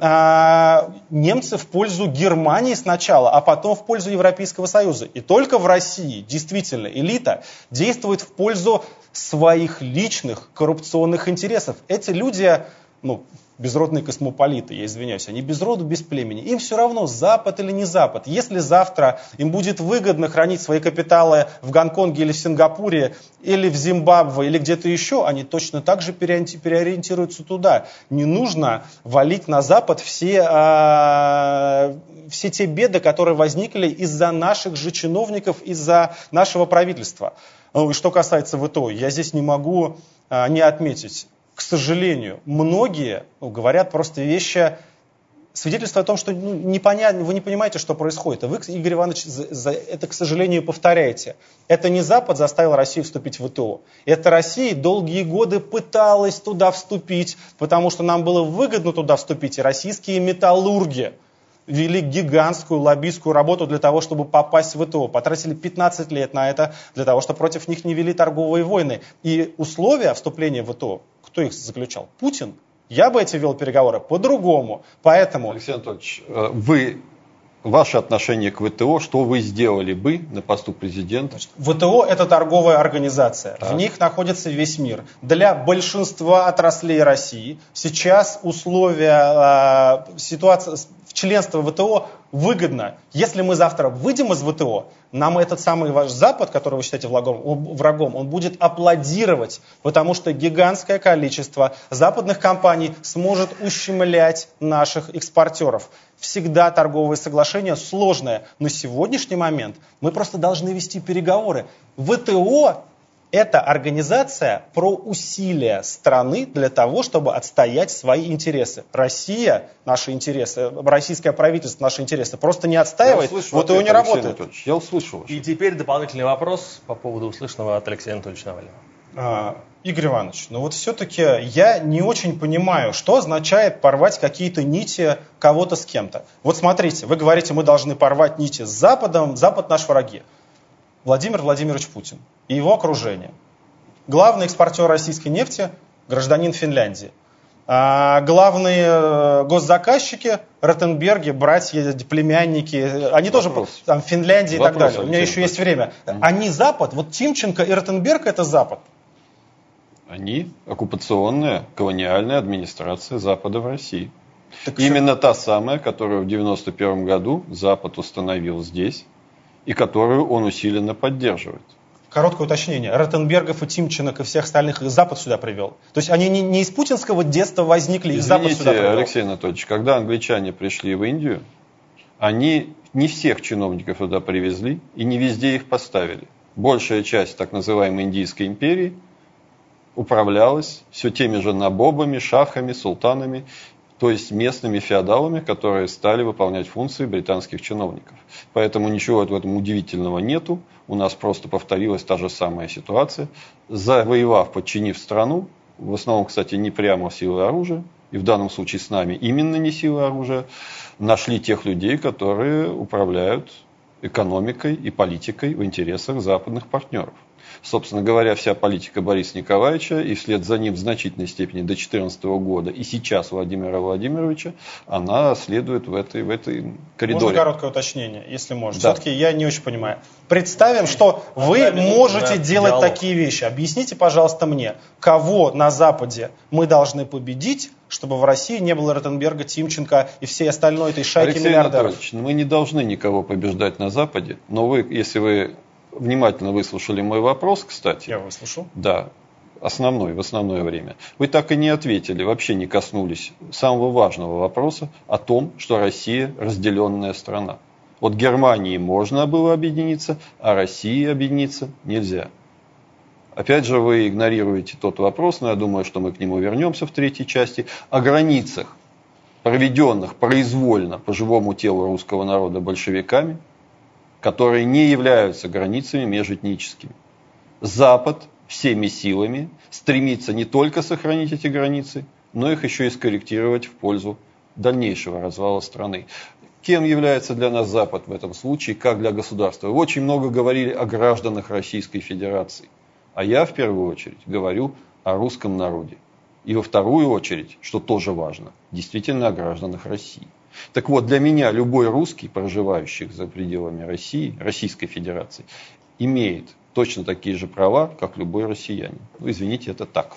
а, немцы в пользу Германии сначала, а потом в пользу Европейского Союза. И только в России действительно элита действует в пользу своих личных коррупционных интересов. Эти люди, ну, безродные космополиты, я извиняюсь, они без роду, без племени. Им все равно, Запад или не Запад. Если завтра им будет выгодно хранить свои капиталы в Гонконге или в Сингапуре, или в Зимбабве, или где-то еще, они точно так же переориентируются туда. Не нужно валить на Запад все, а, все те беды, которые возникли из-за наших же чиновников, из-за нашего правительства. Ну, и что касается ВТО, я здесь не могу а, не отметить. К сожалению, многие ну, говорят просто вещи свидетельство о том, что ну, непонятно, вы не понимаете, что происходит. И вы, Игорь Иванович, за, за это, к сожалению, повторяете. Это не Запад заставил Россию вступить в ВТО. Это Россия долгие годы пыталась туда вступить, потому что нам было выгодно туда вступить. И российские металлурги вели гигантскую лоббистскую работу для того, чтобы попасть в ВТО. Потратили пятнадцать лет на это, для того, чтобы против них не вели торговые войны. И условия вступления в ВТО, кто их заключал? Путин. Я бы эти вел переговоры по-другому. Поэтому... Алексей Анатольевич, вы, ваше отношение к ВТО, что вы сделали бы на посту президента? ВТО – это торговая организация. Так. В них находится весь мир. Для большинства отраслей России сейчас условия, э, ситуация, членство в ВТО выгодно. Если мы завтра выйдем из ВТО, нам этот самый ваш Запад, который вы считаете врагом, врагом, он будет аплодировать, потому что гигантское количество западных компаний сможет ущемлять наших экспортеров. Всегда торговые соглашения сложные. На сегодняшний момент мы просто должны вести переговоры. ВТО – это организация про усилия страны для того, чтобы отстоять свои интересы. Россия наши интересы, российское правительство наши интересы просто не отстаивает, ВТО не работает. Я услышал. И теперь дополнительный вопрос по поводу услышанного от Алексея Анатольевича Навального. А, Игорь Иванович, ну вот все-таки я не очень понимаю, что означает порвать какие-то нити кого-то с кем-то. Вот смотрите, вы говорите, мы должны порвать нити с Западом, Запад наш враги. Владимир Владимирович Путин и его окружение. Главный экспортер российской нефти – гражданин Финляндии. А главные госзаказчики – Ротенберги, братья, племянники, они Вопрос. тоже там, в Финляндии Вопрос, и так далее. У меня Алексей еще есть время. Они Запад, вот Тимченко и Ротенберг – это Запад. Они оккупационная колониальная администрация Запада в России. Так Именно та самая, которую в девяносто первом году Запад установил здесь и которую он усиленно поддерживает. Короткое уточнение. Ротенбергов и Тимченок и всех остальных их Запад сюда привел. То есть они не, не из путинского детства возникли, их Запад сюда привел. Алексей Анатольевич, когда англичане пришли в Индию, они не всех чиновников туда привезли и не везде их поставили. Большая часть так называемой Индийской империи управлялась все теми же набобами, шахами, султанами, то есть местными феодалами, которые стали выполнять функции британских чиновников. Поэтому ничего в этом удивительного нету. У нас просто повторилась та же самая ситуация. Завоевав, подчинив страну, в основном, кстати, не прямо силой оружия, и в данном случае с нами именно не силой оружия, нашли тех людей, которые управляют экономикой и политикой в интересах западных партнеров. Собственно говоря, вся политика Бориса Николаевича и вслед за ним в значительной степени до две тысячи четырнадцатого года и сейчас Владимира Владимировича, она следует в этой, в этой коридоре. Можно короткое уточнение, если можно? Да. Все-таки я не очень понимаю. Представим, что вы можете делать диалог. такие вещи. Объясните, пожалуйста, мне, кого на Западе мы должны победить, чтобы в России не было Ротенберга, Тимченко и всей остальной этой шайки Алексей миллиардеров? Анатольевич, мы не должны никого побеждать на Западе, но вы, если вы внимательно выслушали мой вопрос, кстати. Я выслушал. Да, основной, в основное время. Вы так и не ответили, вообще не коснулись самого важного вопроса о том, что Россия разделенная страна. Вот Германии можно было объединиться, а России объединиться нельзя. Опять же, вы игнорируете тот вопрос, но я думаю, что мы к нему вернемся в третьей части, о границах, проведенных произвольно по живому телу русского народа большевиками, которые не являются границами межэтническими. Запад всеми силами стремится не только сохранить эти границы, но их еще и скорректировать в пользу дальнейшего развала страны. Кем является для нас Запад в этом случае, как для государства? Вы очень много говорили о гражданах Российской Федерации. А я в первую очередь говорю о русском народе. И во вторую очередь, что тоже важно, действительно о гражданах России. Так вот, для меня любой русский, проживающий за пределами России, Российской Федерации, имеет точно такие же права, как любой россиянин. Ну, извините, это так.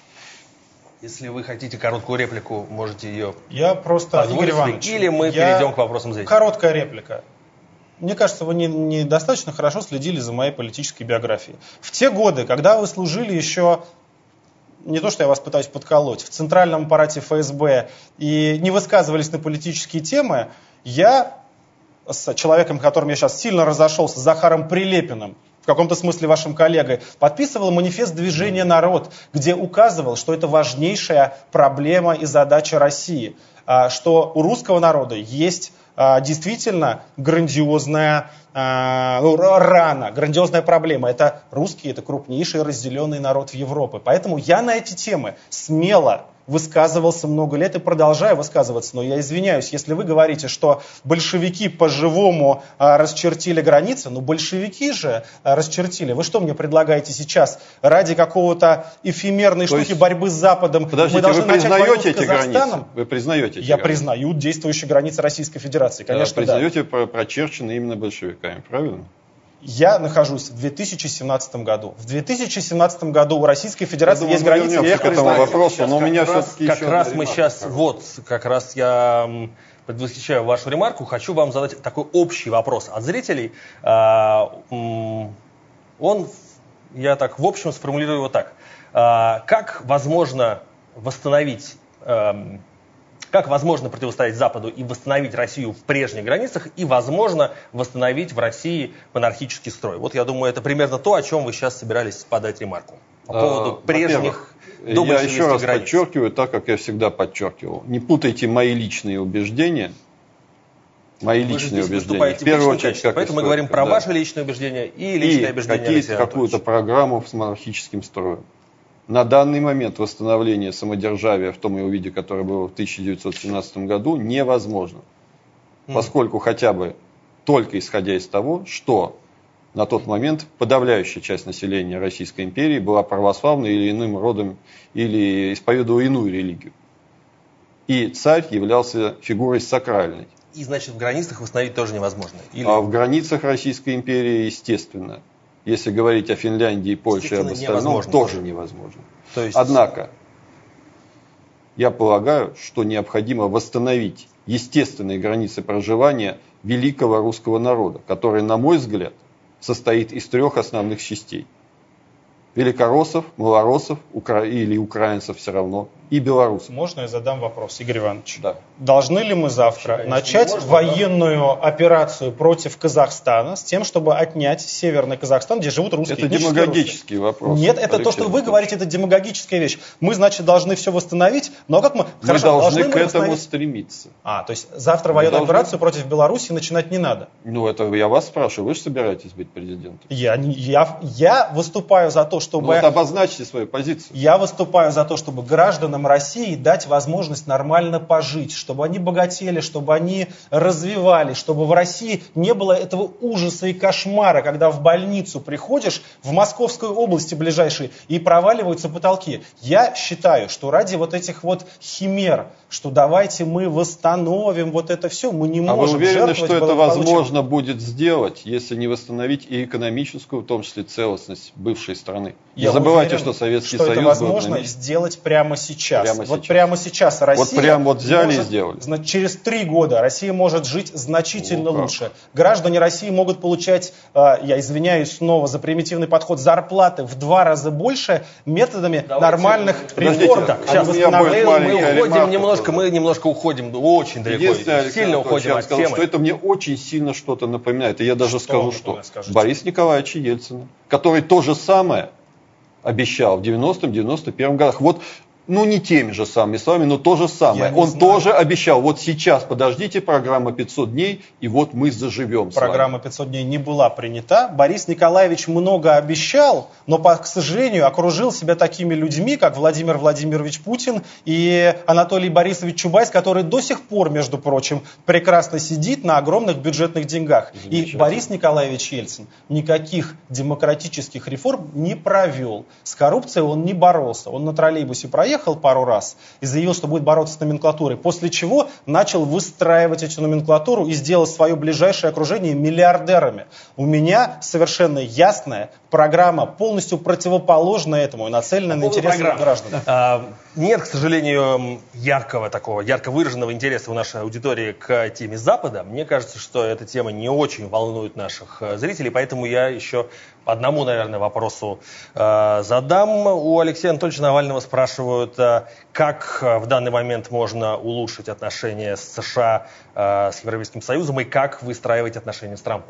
Если вы хотите короткую реплику, можете ее Я просто, Игорь Иванович, или мы я... перейдем к вопросам зрителей. Короткая реплика. Мне кажется, вы недостаточно не хорошо следили за моей политической биографией. В те годы, когда вы служили еще, не то что я вас пытаюсь подколоть, в центральном аппарате эф эс бэ и не высказывались на политические темы, я с человеком, с которым я сейчас сильно разошелся, с Захаром Прилепиным, каком-то смысле вашим коллегой, подписывал манифест движения «Народ», где указывал, что это важнейшая проблема и задача России, что у русского народа есть действительно грандиозная ну, рана, грандиозная проблема. Это русские, это крупнейший разделенный народ в Европе. Поэтому я на эти темы смело высказывался много лет и продолжаю высказываться. Но я извиняюсь, если вы говорите, что большевики по-живому а, расчертили границы, ну большевики же а, расчертили. Вы что мне предлагаете сейчас? Ради какого-то эфемерной То штуки есть, борьбы с Западом подождите, мы должны вы начать войну с признаете эти границы? Казахстаном? Вы признаете эти Я границы? признаю действующие границы Российской Федерации, конечно, да. Признаете прочерченные именно большевиками, правильно? Я нахожусь в две тысячи семнадцатом году. В две тысячи семнадцатом году у Российской Федерации думаю, есть границы. Я к этому вопросу, но у меня все-таки Как еще раз мы сейчас, вот, как раз я предвосхищаю вашу ремарку, хочу вам задать такой общий вопрос от зрителей. Он, я так в общем сформулирую его так. Как возможно восстановить... Как возможно противостоять Западу и восстановить Россию в прежних границах, и возможно восстановить в России монархический строй? Вот я думаю, это примерно то, о чем вы сейчас собирались подать ремарку. По поводу а, прежних Я еще раз границ. подчеркиваю, так как я всегда подчеркивал. Не путайте мои личные убеждения. Мои вы личные убеждения. В первую очередь, качестве, как поэтому мы говорим про да. ваши личные убеждения и личные и убеждения. И какую-то программу с монархическим строем. На данный момент восстановление самодержавия в том его виде, которое было в тысяча девятьсот семнадцатом году, невозможно. Mm. Поскольку хотя бы только исходя из того, что на тот момент подавляющая часть населения Российской империи была православной или иным родом, или исповедовала иную религию. И царь являлся фигурой сакральной. И значит в границах восстановить тоже невозможно? Или... А в границах Российской империи, естественно. Если говорить о Финляндии, Польше и об остальном, невозможно. тоже невозможно. То есть... Однако, я полагаю, что необходимо восстановить естественные границы проживания великого русского народа, который, на мой взгляд, состоит из трех основных частей. Великороссов, малороссов укра... или украинцев все равно, и белорусов. Можно я задам вопрос, Игорь Иванович? Да. Должны ли мы завтра Конечно, начать можно, военную да? операцию против Казахстана с тем, чтобы отнять Северный Казахстан, где живут русские? Это демагогический вопрос. Нет, это Алексей то, что вы говорите, это демагогическая вещь. Мы, значит, должны все восстановить, но как мы... Мы Хорошо, должны, должны к мы этому восстановить... стремиться. А, то есть завтра мы военную должны... операцию против Беларуси начинать не надо? Ну, это я вас спрашиваю, вы же собираетесь быть президентом? Я, я, я выступаю за то, чтобы... Ну, вот обозначьте свою позицию. Я выступаю за то, чтобы гражданам России дать возможность нормально пожить, чтобы они богатели, чтобы они развивались, чтобы в России не было этого ужаса и кошмара, когда в больницу приходишь, в Московской области ближайшей, и проваливаются потолки. Я считаю, что ради вот этих вот химер, что давайте мы восстановим вот это все, мы не а можем вы уверены, что это возможно получим... будет сделать, если не восстановить и экономическую, в том числе целостность бывшей страны? Не Я забывайте, уверен, что Советский что Союз это возможно был сделать прямо сейчас. Прямо вот сейчас. прямо сейчас Россия вот прямо вот взяли может, и сделали. Значит, через три года Россия может жить значительно О, лучше. Граждане России могут получать, э, я извиняюсь снова за примитивный подход, зарплаты в два раза больше методами Давайте, нормальных реформ. Так, сейчас мы уходим немножко, мы немножко уходим очень далеко, сильно уходим от темы. Что это мне очень сильно что-то напоминает. И я даже что скажу, что Борис Николаевич Ельцин, который то же самое обещал в девяностом девяносто первом годах. Вот, ну не теми же самыми словами, но то же самое. Он знаю. тоже обещал, вот сейчас подождите, программа пятьсот дней, и вот мы заживем. Программа пятьсот дней не была принята. Борис Николаевич много обещал, но, к сожалению, окружил себя такими людьми, как Владимир Владимирович Путин и Анатолий Борисович Чубайс, который до сих пор, между прочим, прекрасно сидит на огромных бюджетных деньгах. И Борис Николаевич Ельцин никаких демократических реформ не провел. С коррупцией он не боролся. Он на троллейбусе проехал пару раз и заявил, что будет бороться с номенклатурой, после чего начал выстраивать эту номенклатуру и сделал свое ближайшее окружение миллиардерами. У меня совершенно ясная программа, полностью противоположная этому и нацелена на интересы граждан. А, нет, к сожалению, яркого такого, ярко выраженного интереса у нашей аудитории к теме Запада. Мне кажется, что эта тема не очень волнует наших зрителей, поэтому я еще по одному, наверное, вопросу э, задам. У Алексея Анатольевича Навального спрашивают, э, как в данный момент можно улучшить отношения с США, э, с Европейским Союзом и как выстраивать отношения с Трампом.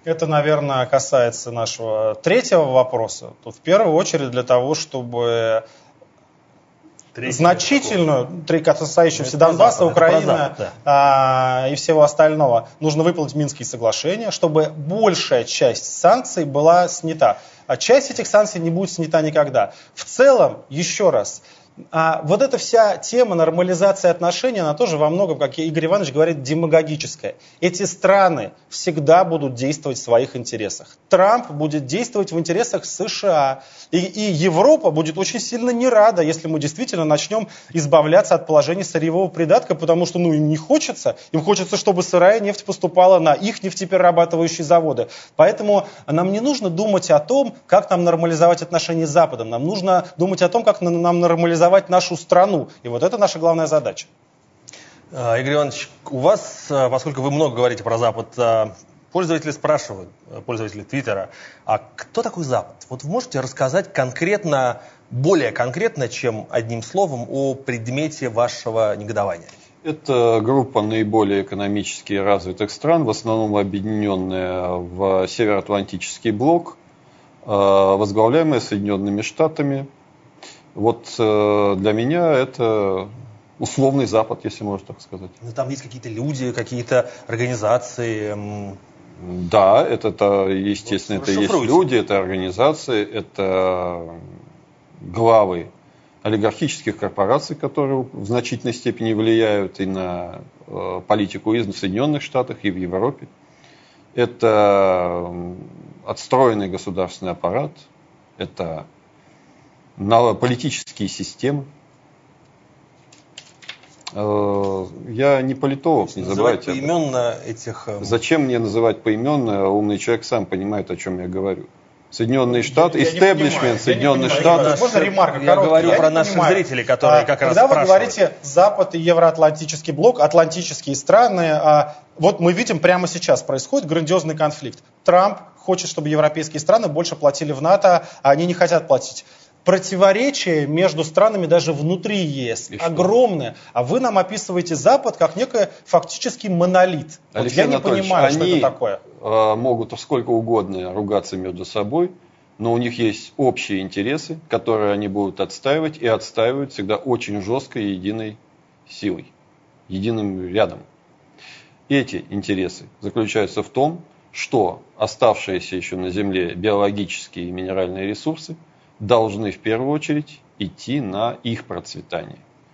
Это, наверное, касается нашего третьего вопроса. Тут в первую очередь для того, чтобы Третий значительную, три касающуюся Донбасса, Украины Запад, да. а, и всего остального, нужно выполнить Минские соглашения, чтобы большая часть санкций была снята. А часть этих санкций не будет снята никогда. В целом, еще раз, а вот эта вся тема нормализации отношений, она тоже во многом, как Игорь Иванович говорит, демагогическая. Эти страны всегда будут действовать в своих интересах. Трамп будет действовать в интересах США. И, и Европа будет очень сильно не рада, если мы действительно начнем избавляться от положения сырьевого придатка, потому что ну, им не хочется. Им хочется, чтобы сырая нефть поступала на их нефтеперерабатывающие заводы. Поэтому нам не нужно думать о том, как нам нормализовать отношения с Западом. Нам нужно думать о том, как нам нормализовать нашу страну. И вот это наша главная задача. Игорь Иванович, у вас, поскольку вы много говорите про Запад, пользователи спрашивают, пользователи Твиттера, а кто такой Запад? Вот вы можете рассказать конкретно, более конкретно, чем одним словом, о предмете вашего негодования? Это группа наиболее экономически развитых стран, в основном объединенная в Североатлантический блок, возглавляемая Соединенными Штатами. Вот э, для меня это условный Запад, если можно так сказать. Но там есть какие-то люди, какие-то организации. Эм... Да, это, это естественно, вот, это есть люди, это организации, это главы олигархических корпораций, которые в значительной степени влияют и на э, политику и в Соединенных Штатах, и в Европе. Это отстроенный государственный аппарат, это на политические системы. Я не политолог, не забывайте. Поименно этих... Зачем мне называть поименно? Умный человек сам понимает, о чем я говорю. Соединенные Штаты, истеблишмент Соединенных Штатов. Можно ремарка? Я говорю про наших зрителей, которые как раз спрашивают. Когда вы говорите Запад и Евроатлантический блок, атлантические страны, вот мы видим прямо сейчас происходит грандиозный конфликт. Трамп хочет, чтобы европейские страны больше платили в НАТО, а они не хотят платить. Противоречие между странами даже внутри ЕС огромное. А вы нам описываете Запад как некий фактически монолит. Вот я не понимаю, что это такое. Они могут сколько угодно ругаться между собой, но у них есть общие интересы, которые они будут отстаивать и отстаивают всегда очень жестко и единой силой, единым рядом. Эти интересы заключаются в том, что оставшиеся еще на Земле биологические и минеральные ресурсы должны в первую очередь идти на их процветание.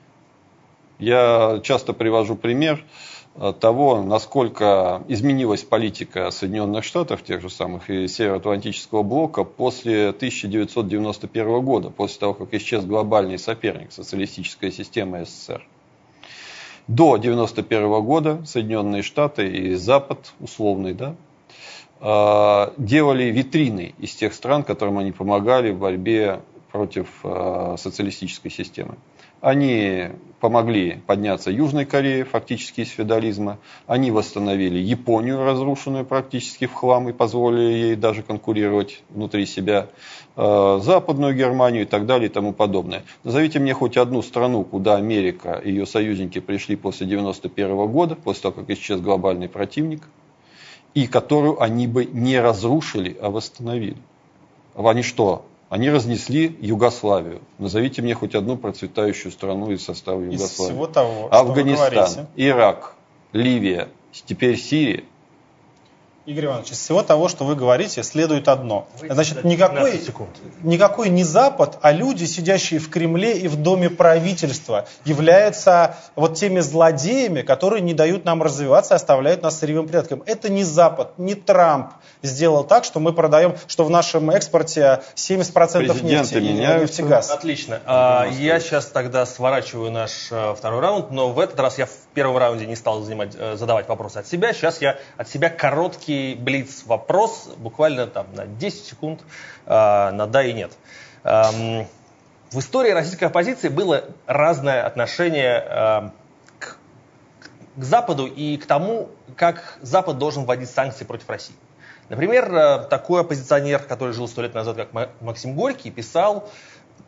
Я часто привожу пример того, насколько изменилась политика Соединенных Штатов, тех же самых и Североатлантического блока, после тысяча девятьсот девяносто первого года, после того, как исчез глобальный соперник, социалистическая система СССР. До девяносто первого года Соединенные Штаты и Запад, условный, да, делали витрины из тех стран, которым они помогали в борьбе против социалистической системы. Они помогли подняться Южной Корее, фактически из феодализма. Они восстановили Японию, разрушенную практически в хлам, и позволили ей даже конкурировать внутри себя, Западную Германию и так далее и тому подобное. Назовите мне хоть одну страну, куда Америка и ее союзники пришли после девяносто первого года, после того, как исчез глобальный противник, и которую они бы не разрушили, а восстановили. Они что? Они разнесли Югославию. Назовите мне хоть одну процветающую страну из состава Югославии. Из всего того, Афганистан, Ирак, Ливия, теперь Сирия. Игорь Иванович, из всего того, что вы говорите, следует одно. Значит, никакой, никакой не Запад, а люди, сидящие в Кремле и в Доме правительства, являются вот теми злодеями, которые не дают нам развиваться, оставляют нас сырьевым придатком. Это не Запад, не Трамп сделал так, что мы продаем, что в нашем экспорте семьдесят процентов нефти и нефтегаз. Отлично. А, я сейчас тогда сворачиваю наш а, второй раунд, но в этот раз я в первом раунде не стал занимать, задавать вопросы от себя. Сейчас я от себя короткий блиц-вопрос, буквально там на десять секунд, э, на да и нет. Эм, в истории российской оппозиции было разное отношение э, к, к Западу и к тому, как Запад должен вводить санкции против России. Например, э, такой оппозиционер, который жил сто лет назад, как Максим Горький, писал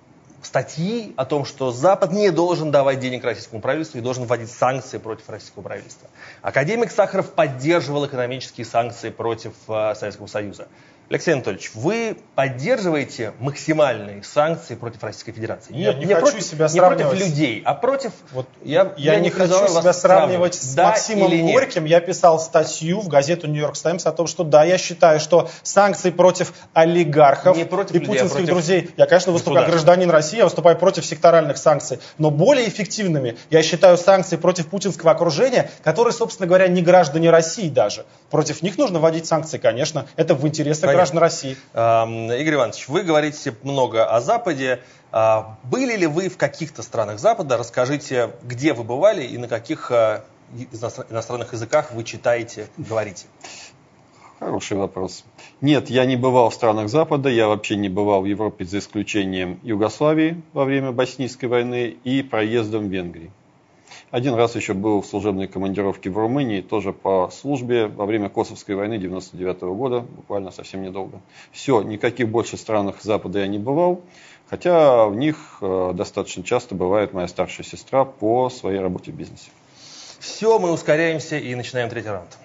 статьи о том, что Запад не должен давать денег российскому правительству и должен вводить санкции против российского правительства. Академик Сахаров поддерживал экономические санкции против э, Советского Союза. Алексей Анатольевич, вы поддерживаете максимальные санкции против Российской Федерации? Я не, не, не хочу против, себя не сравнивать. против людей, а против... Вот я, я, я не хочу себя сравнивать с да Максимом Горьким. Я писал статью в газету «Нью-Йорк Таймс» о том, что да, я считаю, что санкции против олигархов не против и людей, путинских а против друзей, я, конечно, выступаю как гражданин России, я выступаю против секторальных санкций, но более эффективными я считаю санкции против путинского окружения, которые, собственно говоря, не граждане России даже. Против них нужно вводить санкции, конечно, это в интересах Понятно. граждан России. Игорь Иванович, вы говорите много о Западе. Были ли вы в каких-то странах Запада? Расскажите, где вы бывали и на каких иностранных языках вы читаете, говорите? Хороший вопрос. Нет, я не бывал в странах Запада, я вообще не бывал в Европе за исключением Югославии во время Боснийской войны и проездом в Венгрии. Один раз еще был в служебной командировке в Румынии, тоже по службе во время Косовской войны девяносто девятого года, буквально совсем недолго. Все, никаких больше странах Запада я не бывал, хотя в них э, достаточно часто бывает моя старшая сестра по своей работе в бизнесе. Все, мы ускоряемся и начинаем третий раунд.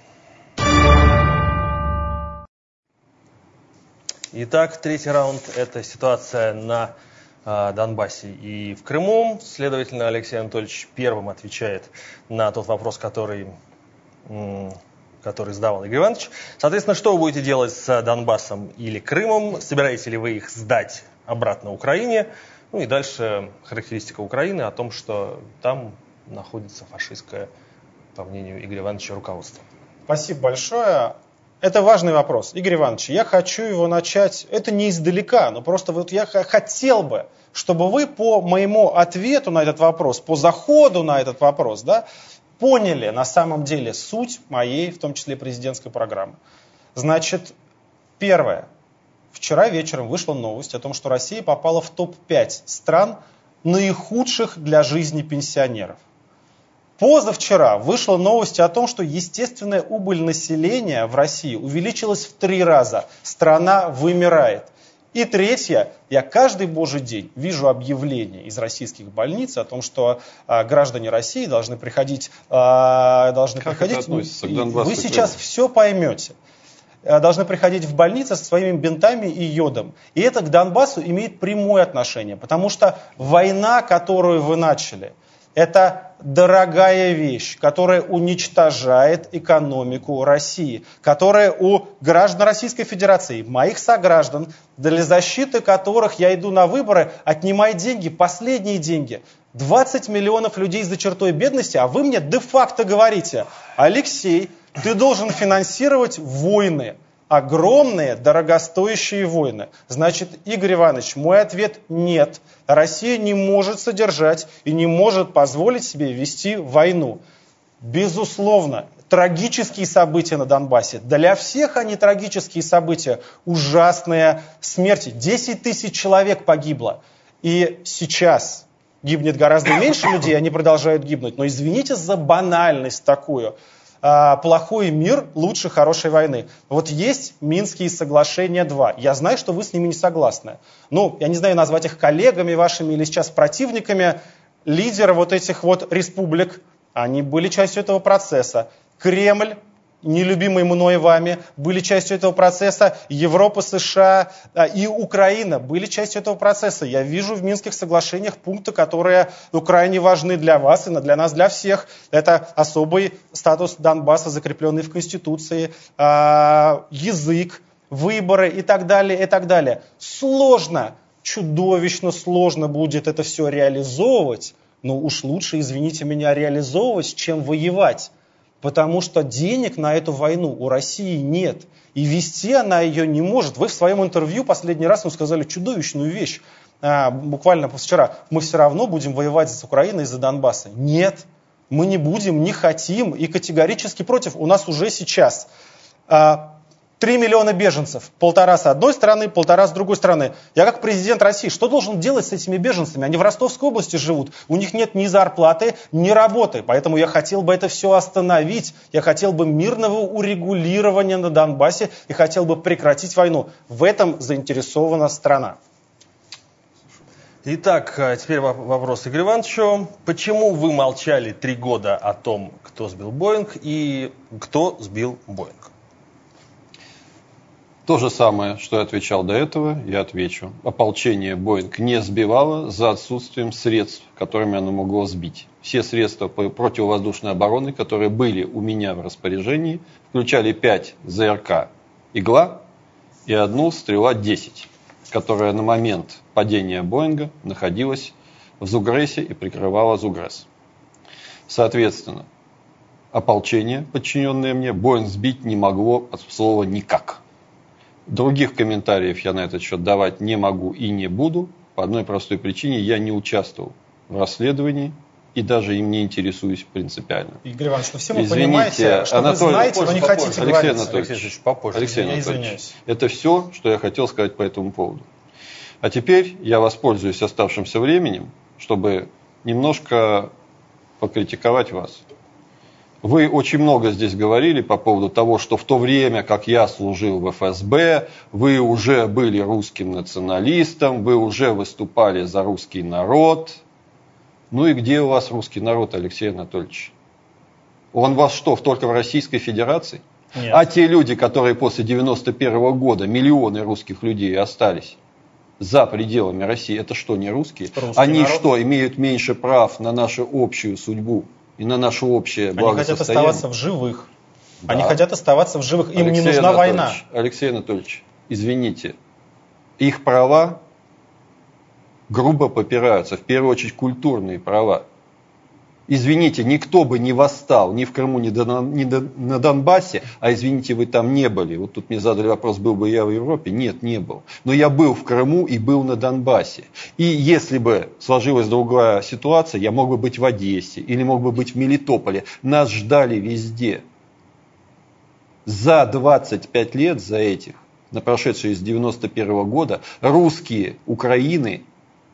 Итак, третий раунд – это ситуация на Донбассе и в Крыму. Следовательно, Алексей Анатольевич первым отвечает на тот вопрос, который, который задавал Игорь Иванович. Соответственно, что вы будете делать с Донбассом или Крымом? Собираете ли вы их сдать обратно Украине? Ну и дальше характеристика Украины о том, что там находится фашистское, по мнению Игоря Ивановича, руководство. Спасибо большое. Это важный вопрос. Игорь Иванович, я хочу его начать, это не издалека, но просто вот я хотел бы, чтобы вы по моему ответу на этот вопрос, по заходу на этот вопрос, да, поняли на самом деле суть моей, в том числе президентской программы. Значит, первое. Вчера вечером вышла новость о том, что Россия попала в топ пять стран наихудших для жизни пенсионеров. Позавчера вышла новость о том, что естественная убыль населения в России увеличилась в три раза. Страна вымирает. И третье, я каждый божий день вижу объявления из российских больниц о том, что а, граждане России должны приходить, а, должны как приходить. Это относится к Донбассу? Вы сейчас все поймете. Должны приходить в больницы со своими бинтами и йодом. И это к Донбассу имеет прямое отношение, потому что война, которую вы начали, это дорогая вещь, которая уничтожает экономику России, которая у граждан Российской Федерации, моих сограждан, для защиты которых я иду на выборы, отнимает деньги, последние деньги. двадцать миллионов людей за чертой бедности, а вы мне де-факто говорите: Алексей, ты должен финансировать войны. Огромные, дорогостоящие войны. Значит, Игорь Иванович, мой ответ – нет. Россия не может содержать и не может позволить себе вести войну. Безусловно, трагические события на Донбассе. Для всех они трагические события. Ужасные смерти. десять тысяч человек погибло. И сейчас гибнет гораздо меньше людей, они продолжают гибнуть. Но извините за банальность такую. Плохой мир лучше хорошей войны. Вот есть Минские соглашения два. Я знаю, что вы с ними не согласны. Ну, я не знаю, назвать их коллегами вашими или сейчас противниками. Лидеры вот этих вот республик, они были частью этого процесса. Кремль, нелюбимый мной и вами, были частью этого процесса. Европа, США и Украина были частью этого процесса. Я вижу в Минских соглашениях пункты, которые ну, крайне важны для вас и для нас, для всех. Это особый статус Донбасса, закрепленный в Конституции, язык, выборы и так далее, и так далее. Сложно, чудовищно сложно будет это все реализовывать, но уж лучше, извините меня, реализовывать, чем воевать. Потому что денег на эту войну у России нет. И вести она ее не может. Вы в своем интервью последний раз нам сказали чудовищную вещь. А, буквально позавчера. Мы все равно будем воевать с Украиной из-за Донбасса. Нет, мы не будем, не хотим и категорически против. У нас уже сейчас а, три миллиона беженцев. Полтора с одной стороны, полтора с другой стороны. Я как президент России, что должен делать с этими беженцами? Они в Ростовской области живут. У них нет ни зарплаты, ни работы. Поэтому я хотел бы это все остановить. Я хотел бы мирного урегулирования на Донбассе и хотел бы прекратить войну. В этом заинтересована страна. Итак, теперь вопрос Игорю Ивановичу. Почему вы молчали три года о том, кто сбил Боинг и кто сбил Боинг? То же самое, что я отвечал до этого, я отвечу. Ополчение Боинг не сбивало за отсутствием средств, которыми оно могло сбить. Все средства противовоздушной обороны, которые были у меня в распоряжении, включали пять ЗРК «Игла» и одну «Стрела-десять», которая на момент падения Боинга находилась в Зугресе и прикрывала Зугрес. Соответственно, ополчение, подчиненное мне, Боинг сбить не могло от слова «никак». Других комментариев я на этот счет давать не могу и не буду. По одной простой причине: я не участвовал в расследовании и даже им не интересуюсь принципиально. Игорь Иванович, ну все вы Извините, понимаете, что Анатолий, вы знаете, попозже, но не попозже. хотите Алексей говорить. Анатольевич, Алексей попозже. Алексей Я Анатольевич, извиняюсь. это все, что я хотел сказать по этому поводу. А теперь я воспользуюсь оставшимся временем, чтобы немножко покритиковать вас. Вы очень много здесь говорили по поводу того, что в то время, как я служил в эф эс бэ, вы уже были русским националистом, вы уже выступали за русский народ. Ну и где у вас русский народ, Алексей Анатольевич? Он у вас что, только в Российской Федерации? Нет. А те люди, которые после девяносто первого года, миллионы русских людей остались за пределами России, это что, не русские? Русский Они народ. что, имеют меньше прав на нашу общую судьбу и на наше общее Они благосостояние? хотят оставаться в живых. Да. Они хотят оставаться в живых. Им Алексей не нужна Анатольевич, война. Алексей Анатольевич, извините, их права грубо попираются, в первую очередь культурные права. Извините, никто бы не восстал ни в Крыму, ни, до, ни до, на Донбассе, а извините, вы там не были. Вот тут мне задали вопрос, был бы я в Европе? Нет, не был. Но я был в Крыму и был на Донбассе. И если бы сложилась другая ситуация, я мог бы быть в Одессе или мог бы быть в Мелитополе. Нас ждали везде. За двадцать пять лет, за этих, на прошедшие с девяносто первого года, русские Украины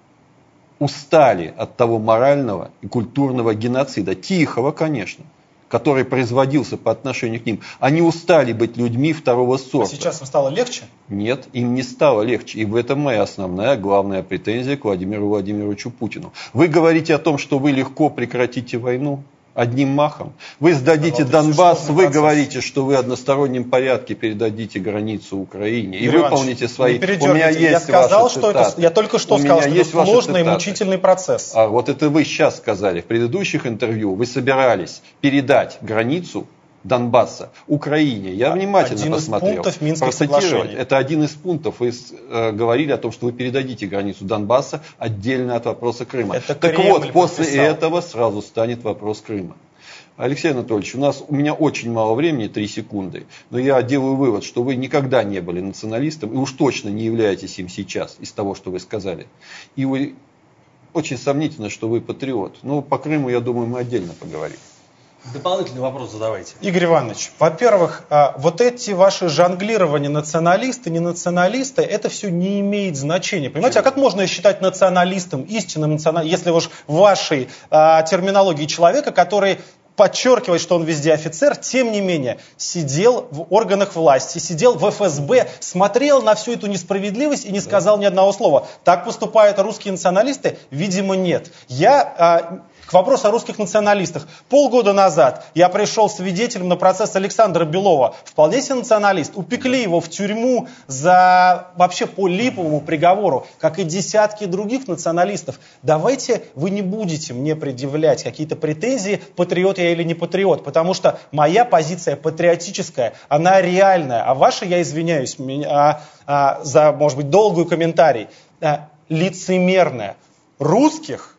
устали от того морального и культурного геноцида, тихого, конечно, который производился по отношению к ним. Они устали быть людьми второго сорта. А сейчас им стало легче? Нет, им не стало легче. И в этом моя основная, главная претензия к Владимиру Владимировичу Путину. Вы говорите о том, что вы легко прекратите войну одним махом. Вы сдадите Но, Донбасс, вы процесс. говорите, что вы в одностороннем порядке передадите границу Украине. И Игорь выполните Иванович, свои... не У меня передергивайте. есть я сказал, ваши что это, цитаты. я только что У сказал, меня что есть это ваши сложный и цитаты. мучительный процесс. А вот это вы сейчас сказали. В предыдущих интервью вы собирались передать границу Донбасса Украине. Я внимательно один посмотрел. из пунктов Минских Процитировать. соглашений. Это один из пунктов. Вы э, говорили о том, что вы передадите границу Донбасса отдельно от вопроса Крыма. Это так Кремль вот, после подписал. этого сразу станет вопрос Крыма. Алексей Анатольевич, у нас у меня очень мало времени, три секунды, но я делаю вывод, что вы никогда не были националистом, и уж точно не являетесь им сейчас, из того, что вы сказали. И вы очень сомнительно, что вы патриот. Но по Крыму, я думаю, мы отдельно поговорим. Дополнительный вопрос задавайте. Игорь Иванович, во-первых, вот эти ваши жонглирования националисты, не националисты, это все не имеет значения. Понимаете, а как можно считать националистом, истинным националистом, если уж в вашей а, терминологии человека, который подчеркивает, что он везде офицер, тем не менее сидел в органах власти, сидел в эф эс бэ, смотрел на всю эту несправедливость и не сказал ни одного слова. Так поступают русские националисты? Видимо, нет. Я... А, К вопросу о русских националистах. Полгода назад я пришел свидетелем на процесс Александра Белова. Вполне себе националист. Упекли его в тюрьму за вообще по липовому приговору, как и десятки других националистов. Давайте вы не будете мне предъявлять какие-то претензии, патриот я или не патриот, потому что моя позиция патриотическая, она реальная. А ваша, я извиняюсь меня, а, а, за, может быть, долгую комментарий, а, лицемерная. Русских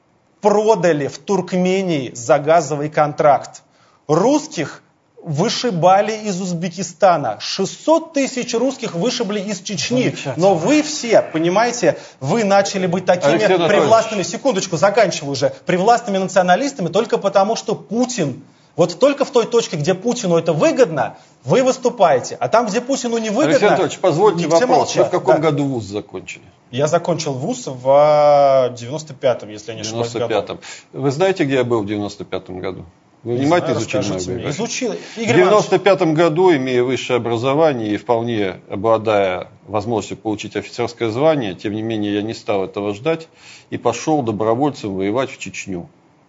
продали в Туркмении за газовый контракт. Русских вышибали из Узбекистана. шестьсот тысяч русских вышибли из Чечни. Но вы все, понимаете, вы начали быть такими привластными, секундочку, заканчиваю уже, привластными националистами только потому, что Путин, вот только в той точке, где Путину это выгодно, вы выступаете. А там, где Путину не выгодно, Алексей Анатольевич, позвольте все вопрос. молчат. Вы в каком Да. году вуз закончили? Я закончил вуз в девяносто пятом, если я не ошибаюсь, девяносто пятом. году. Вы знаете, где я был в девяносто пятом году? Вы внимательно знаю, изучили мою биографию? Изучил. В девяносто пятом году, имея высшее образование и вполне обладая возможностью получить офицерское звание, тем не менее я не стал этого ждать и пошел добровольцем воевать в Чечню.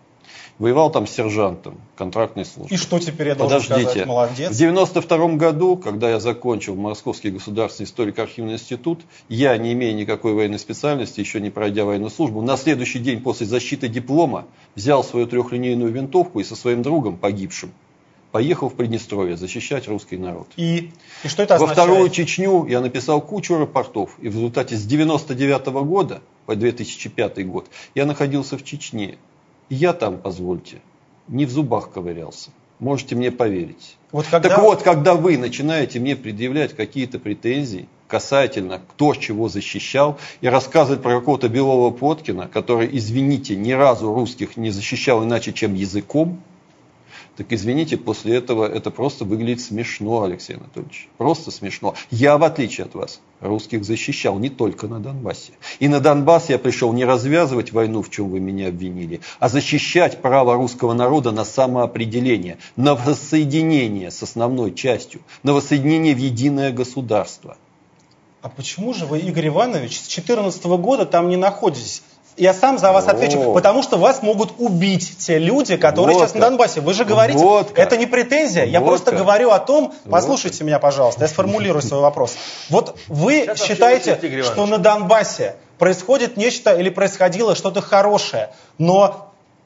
Воевал там сержантом контрактной службы. И что теперь я должен Подождите. сказать? Молодец. В девяносто втором году, когда я закончил Московский государственный историко-архивный институт, я, не имея никакой военной специальности, еще не пройдя военную службу, на следующий день после защиты диплома взял свою трехлинейную винтовку и со своим другом, погибшим, поехал в Приднестровье защищать русский народ. И, и что это означает? Во вторую Чечню я написал кучу рапортов, и в результате с девяносто девятого года по две тысячи пятый год я находился в Чечне. И я там, позвольте, не в зубах ковырялся. Можете мне поверить. Вот когда... Так вот, когда вы начинаете мне предъявлять какие-то претензии касательно кто чего защищал, и рассказывать про какого-то Белова Поткина, который, извините, ни разу русских не защищал иначе, чем языком, так извините, после этого это просто выглядит смешно, Алексей Анатольевич. Просто смешно. Я, в отличие от вас, русских защищал не только на Донбассе. И на Донбасс я пришел не развязывать войну, в чем вы меня обвинили, а защищать право русского народа на самоопределение, на воссоединение с основной частью, на воссоединение в единое государство. А почему же вы, Игорь Иванович, с две тысячи четырнадцатого года там не находитесь? Я сам за вас отвечу, потому что вас могут убить те люди, которые вот сейчас как. На Донбассе. Вы же говорите, вот это не претензия, вот я просто как. Говорю о том, послушайте вот меня, пожалуйста, я сформулирую свой вопрос. Вот вы сейчас считаете, что на Донбассе происходит нечто или происходило что-то хорошее, но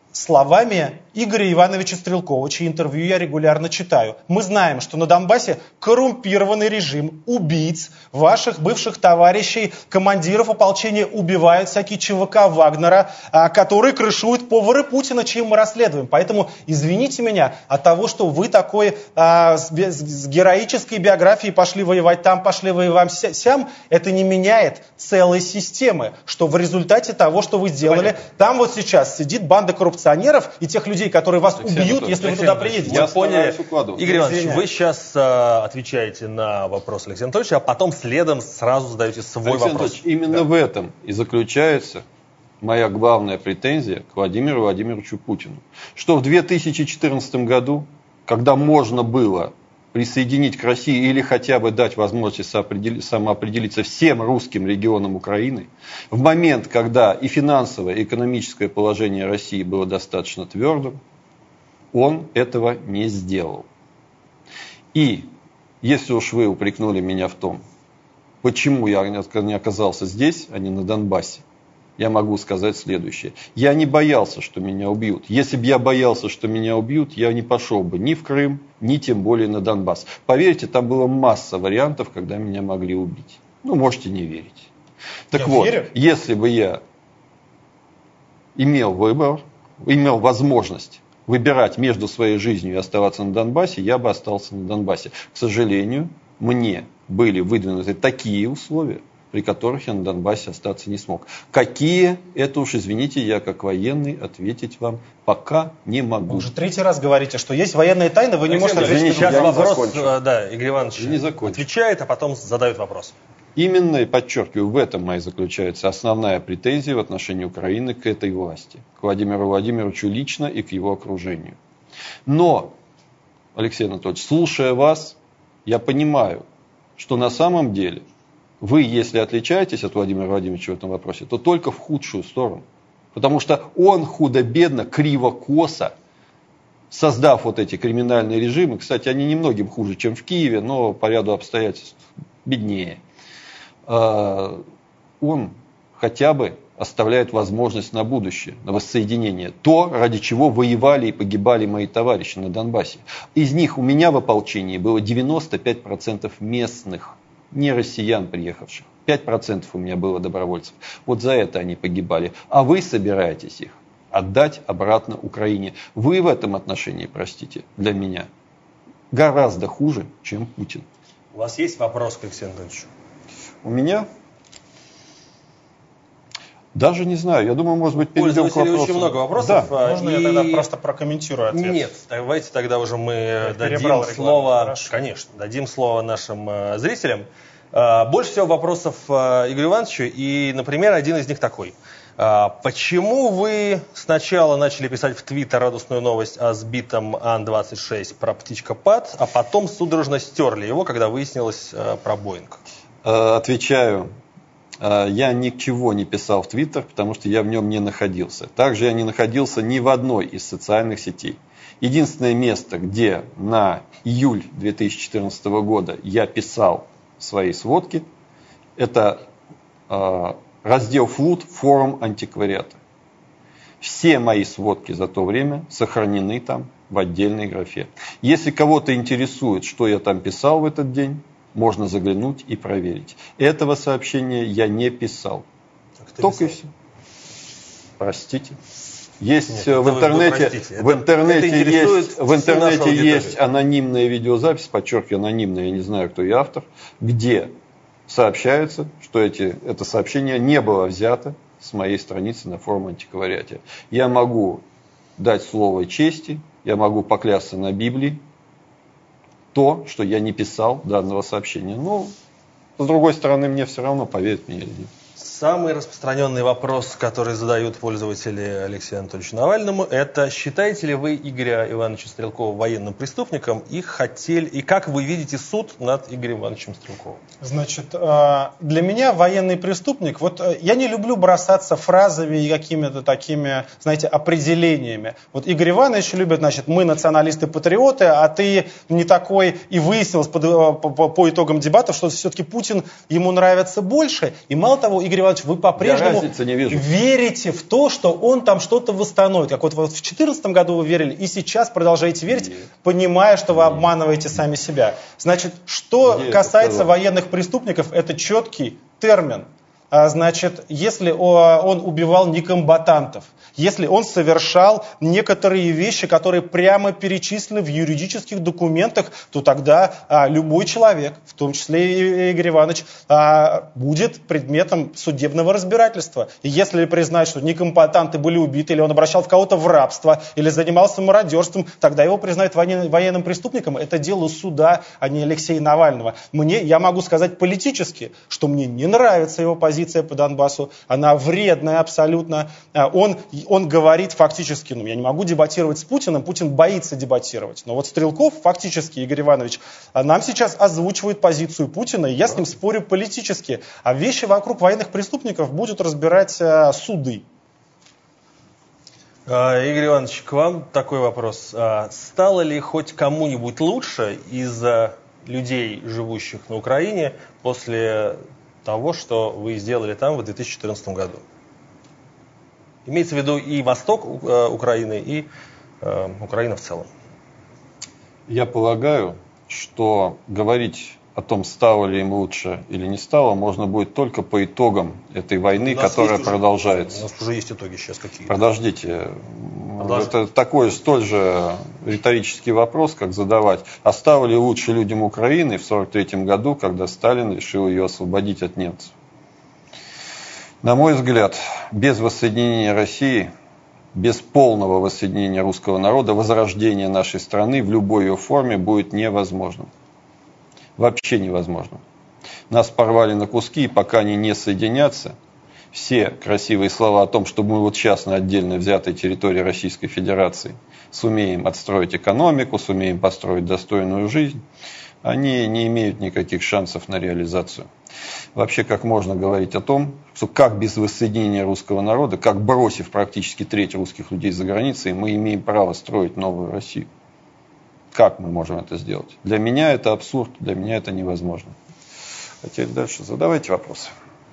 словами Игоря Ивановича Стрелкова, чьи интервью я регулярно читаю, мы знаем, что на Донбассе коррумпированный режим убийц, ваших бывших товарищей, командиров ополчения убивают всякие ЧВК Вагнера, которые крышуют повары Путина, чьим мы расследуем. Поэтому извините меня от того, что вы такой а, с, с героической биографией пошли воевать там, пошли воевать сям, это не меняет целой системы, что в результате того, что вы сделали, понятно. Там вот сейчас сидит банда коррупционеров и тех людей, которые вас Алексей убьют, Анатольевич, если Алексей вы туда приедете. Я понял. Игорь Иванович, вы сейчас э, отвечаете на вопрос Алексея Анатольевича, а потом следом сразу задаете свой Алексей вопрос. Именно да. в этом и заключается моя главная претензия к Владимиру Владимировичу Путину. Что в две тысячи четырнадцатом году, когда можно было присоединить к России или хотя бы дать возможность самоопределиться всем русским регионам Украины, в момент, когда и финансовое, и экономическое положение России было достаточно твердым, он этого не сделал. И если уж вы упрекнули меня в том, почему я не оказался здесь, а не на Донбассе, я могу сказать следующее. Я не боялся, что меня убьют. Если бы я боялся, что меня убьют, я не пошел бы ни в Крым, ни тем более на Донбасс. Поверьте, там была масса вариантов, когда меня могли убить. Ну, можете не верить. Так я вот, верю. Если бы я имел выбор, имел возможность выбирать между своей жизнью и оставаться на Донбассе, я бы остался на Донбассе. К сожалению, мне были выдвинуты такие условия, при которых я на Донбассе остаться не смог. Какие? Это уж, извините, я как военный ответить вам пока не могу. Вы уже третий раз говорите, что есть военные тайны, вы не можете ответить. Сейчас вопрос, да, Игорь Иванович отвечает, а потом задает вопрос. Именно, и подчеркиваю, в этом моя заключается основная претензия в отношении Украины к этой власти, к Владимиру Владимировичу лично и к его окружению. Но, Алексей Анатольевич, слушая вас, я понимаю, что на самом деле вы, если отличаетесь от Владимира Владимировича в этом вопросе, то только в худшую сторону. Потому что он худо-бедно, криво-косо, создав вот эти криминальные режимы, кстати, они немногим хуже, чем в Киеве, но по ряду обстоятельств беднее, он хотя бы оставляет возможность на будущее, на воссоединение. То, ради чего воевали и погибали мои товарищи на Донбассе. Из них у меня в ополчении было девяносто пять процентов местных, не россиян приехавших. пять процентов у меня было добровольцев. Вот за это они погибали. А вы собираетесь их отдать обратно Украине. Вы в этом отношении, простите, для меня гораздо хуже, чем Путин. У вас есть вопрос к Алексею Анатольевичу? У меня? Даже не знаю. Я думаю, может быть, перейдем к вопросу. Очень много вопросов. Да. Можно и... я тогда просто прокомментирую ответ? Нет, давайте тогда уже мы я дадим слово, Хорошо. конечно, дадим слово нашим э, зрителям. Э, больше всего вопросов э, Игорю Ивановичу, и, например, один из них такой. Почему вы сначала начали писать в Твиттер радостную новость о сбитом Ан двадцать шесть про птичкопад, а потом судорожно стерли его, когда выяснилось про Боинг? Отвечаю. Я ничего не писал в Твиттер, потому что я в нем не находился. Также я не находился ни в одной из социальных сетей. Единственное место, где на июль две тысячи четырнадцатого года я писал свои сводки, это раздел «Флут. Форум антиквариата». Все мои сводки за то время сохранены там в отдельной графе. Если кого-то интересует, что я там писал в этот день, можно заглянуть и проверить. Этого сообщения я не писал. Только и все. Простите. Есть Нет, в интернете, в интернете, есть, в интернете есть анонимная видеозапись, подчеркиваю, анонимная, я не знаю, кто ее автор, где сообщается, что эти, это сообщение не было взято с моей страницы на форуме антиквариате. Я могу дать слово чести, я могу поклясться на Библии, то, что я не писал данного сообщения. Но, с другой стороны, мне все равно, поверят мне или нет. Самый распространенный вопрос, который задают пользователи Алексею Анатольевичу Навальному, это считаете ли вы Игоря Ивановича Стрелкова военным преступником и хотели, и как вы видите суд над Игорем Ивановичем Стрелковым? Значит, для меня военный преступник, вот я не люблю бросаться фразами и какими-то такими, знаете, определениями. Вот Игорь Иванович любит, значит, мы националисты-патриоты, а ты не такой, и выяснилось по, по, по итогам дебатов, что все-таки Путин ему нравится больше, и мало того, Игорь Иванович, вы по-прежнему верите в то, что он там что-то восстановит. Как вот, вот в две тысячи четырнадцатом году вы верили, и сейчас продолжаете верить, Нет. понимая, что вы Нет. обманываете сами себя. Значит, что Нет, касается военных преступников, это четкий термин. Значит, если он убивал некомбатантов, если он совершал некоторые вещи, которые прямо перечислены в юридических документах, то тогда а, любой человек, в том числе и Игорь Иванович, а, будет предметом судебного разбирательства. И если признать, что некомбатанты были убиты, или он обращал в кого-то в рабство, или занимался мародерством, тогда его признают военным, военным преступником. Это дело суда, а не Алексея Навального. Мне, я могу сказать политически, что мне не нравится его позиция по Донбассу, она вредная абсолютно. Он, он говорит фактически, ну я не могу дебатировать с Путиным, Путин боится дебатировать. Но вот Стрелков, фактически, Игорь Иванович, нам сейчас озвучивает позицию Путина, и я с ним спорю политически. А вещи вокруг военных преступников будут разбирать а, суды. Игорь Иванович, к вам такой вопрос. Стало ли хоть кому-нибудь лучше из-за людей, живущих на Украине, после того, что вы сделали там в две тысячи четырнадцатом году? Имеется в виду и восток Украины, и э, Украина в целом. Я полагаю, что говорить о том, стало ли им лучше или не стало, можно будет только по итогам этой войны, которая уже, продолжается. У нас уже есть итоги сейчас какие-то. Подождите. Подождите. Это такой столь же риторический вопрос, как задавать, а стало ли лучше людям Украины в сорок третьем году, когда Сталин решил ее освободить от немцев? На мой взгляд, без воссоединения России, без полного воссоединения русского народа, возрождение нашей страны в любой ее форме будет невозможным. Вообще невозможно. Нас порвали на куски, и пока они не соединятся, все красивые слова о том, что мы вот сейчас на отдельно взятой территории Российской Федерации сумеем отстроить экономику, сумеем построить достойную жизнь, они не имеют никаких шансов на реализацию. Вообще, как можно говорить о том, что как без воссоединения русского народа, как бросив практически треть русских людей за границей, мы имеем право строить новую Россию? Как мы можем это сделать? Для меня это абсурд, для меня это невозможно. А теперь дальше задавайте вопросы.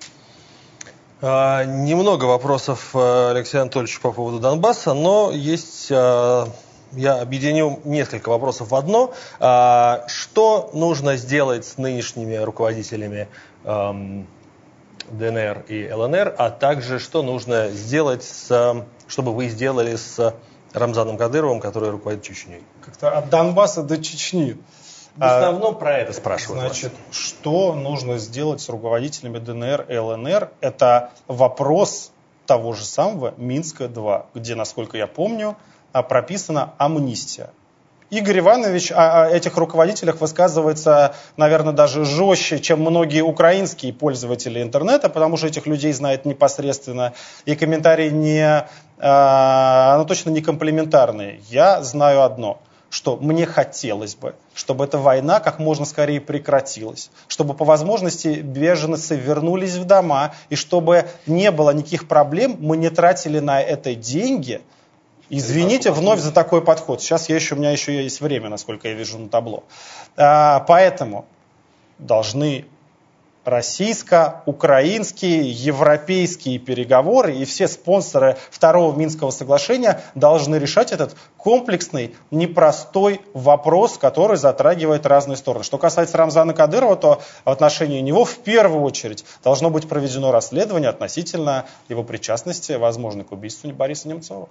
А, немного вопросов Алексею Анатольевичу по поводу Донбасса, но есть, а, я объединю несколько вопросов в одно. А, что нужно сделать с нынешними руководителями а, ДНР и ЛНР, а также что нужно сделать, с, чтобы вы сделали с Рамзаном Кадыровым, который руководит Чечней? Как-то от Донбасса до Чечни. В основном а, про это спрашивают. Значит, вас. Что нужно сделать с руководителями ДНР и ЛНР? Это вопрос того же самого Минска два, где, насколько я помню, прописана амнистия. Игорь Иванович о этих руководителях высказывается, наверное, даже жестче, чем многие украинские пользователи интернета, потому что этих людей знает непосредственно, и комментарии не, ну, точно не комплиментарные. Я знаю одно, что мне хотелось бы, чтобы эта война как можно скорее прекратилась, чтобы по возможности беженцы вернулись в дома, и чтобы не было никаких проблем, мы не тратили на это деньги. Извините вновь за такой подход. Сейчас я еще, у меня еще есть время, насколько я вижу на табло. А, поэтому должны российско-украинские, европейские переговоры и все спонсоры Второго Минского соглашения должны решать этот комплексный, непростой вопрос, который затрагивает разные стороны. Что касается Рамзана Кадырова, то в отношении него в первую очередь должно быть проведено расследование относительно его причастности, возможно, к убийству Бориса Немцова.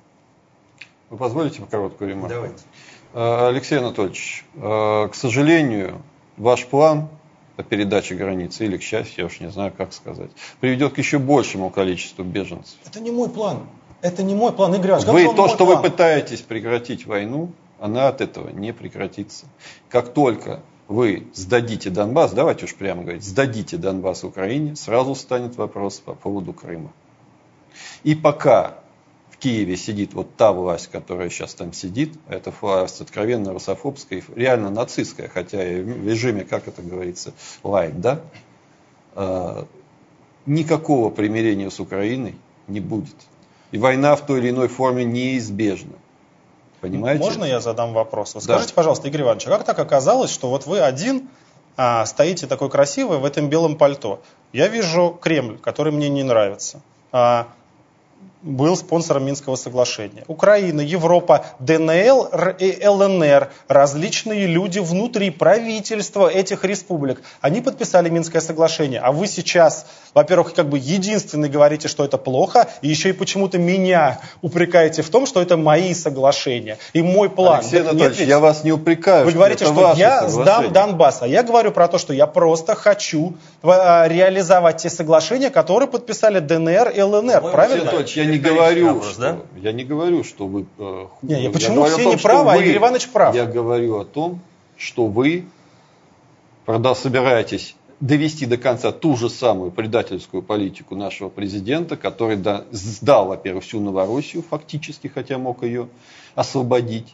Вы позволите короткую ремарку? Давайте. Алексей Анатольевич, к сожалению, ваш план о передаче границы, или, к счастью, я уж не знаю, как сказать, приведет к еще большему количеству беженцев. Это не мой план. Это не мой план, Игорь Иванович. Вы, то, что план. Вы пытаетесь прекратить войну, она от этого не прекратится. Как только вы сдадите Донбасс, давайте уж прямо говорить, сдадите Донбасс Украине, сразу станет вопрос по поводу Крыма. И пока в Киеве сидит вот та власть, которая сейчас там сидит, это власть откровенно русофобская и реально нацистская, хотя и в режиме, как это говорится, лайт, да, э, никакого примирения с Украиной не будет. И война в той или иной форме неизбежна. Понимаете? Можно я задам вопрос? Вот да. Скажите, пожалуйста, Игорь Иванович, а как так оказалось, что вот вы один а, стоите такой красивый в этом белом пальто? Я вижу Кремль, который мне не нравится. А, был спонсором Минского соглашения. Украина, Европа, ДНЛ и ЛНР, различные люди внутри правительства этих республик, они подписали Минское соглашение. А вы сейчас, во-первых, как бы единственный говорите, что это плохо, и еще и почему-то меня упрекаете в том, что это мои соглашения. И мой план. Алексей Анатольевич, я вас не упрекаю. Вы говорите, что, что я сдам Донбасс. А я говорю про то, что я просто хочу реализовать те соглашения, которые подписали ДНР и ЛНР. Ой, правильно? Анатольевич, я не говорю, вопрос, что, да? я не говорю, что вы... Э, не, я почему я все том, не правы, а Игорь Иванович прав? Я говорю о том, что вы правда, собираетесь довести до конца ту же самую предательскую политику нашего президента, который да, сдал, во-первых, всю Новороссию фактически, хотя мог ее освободить,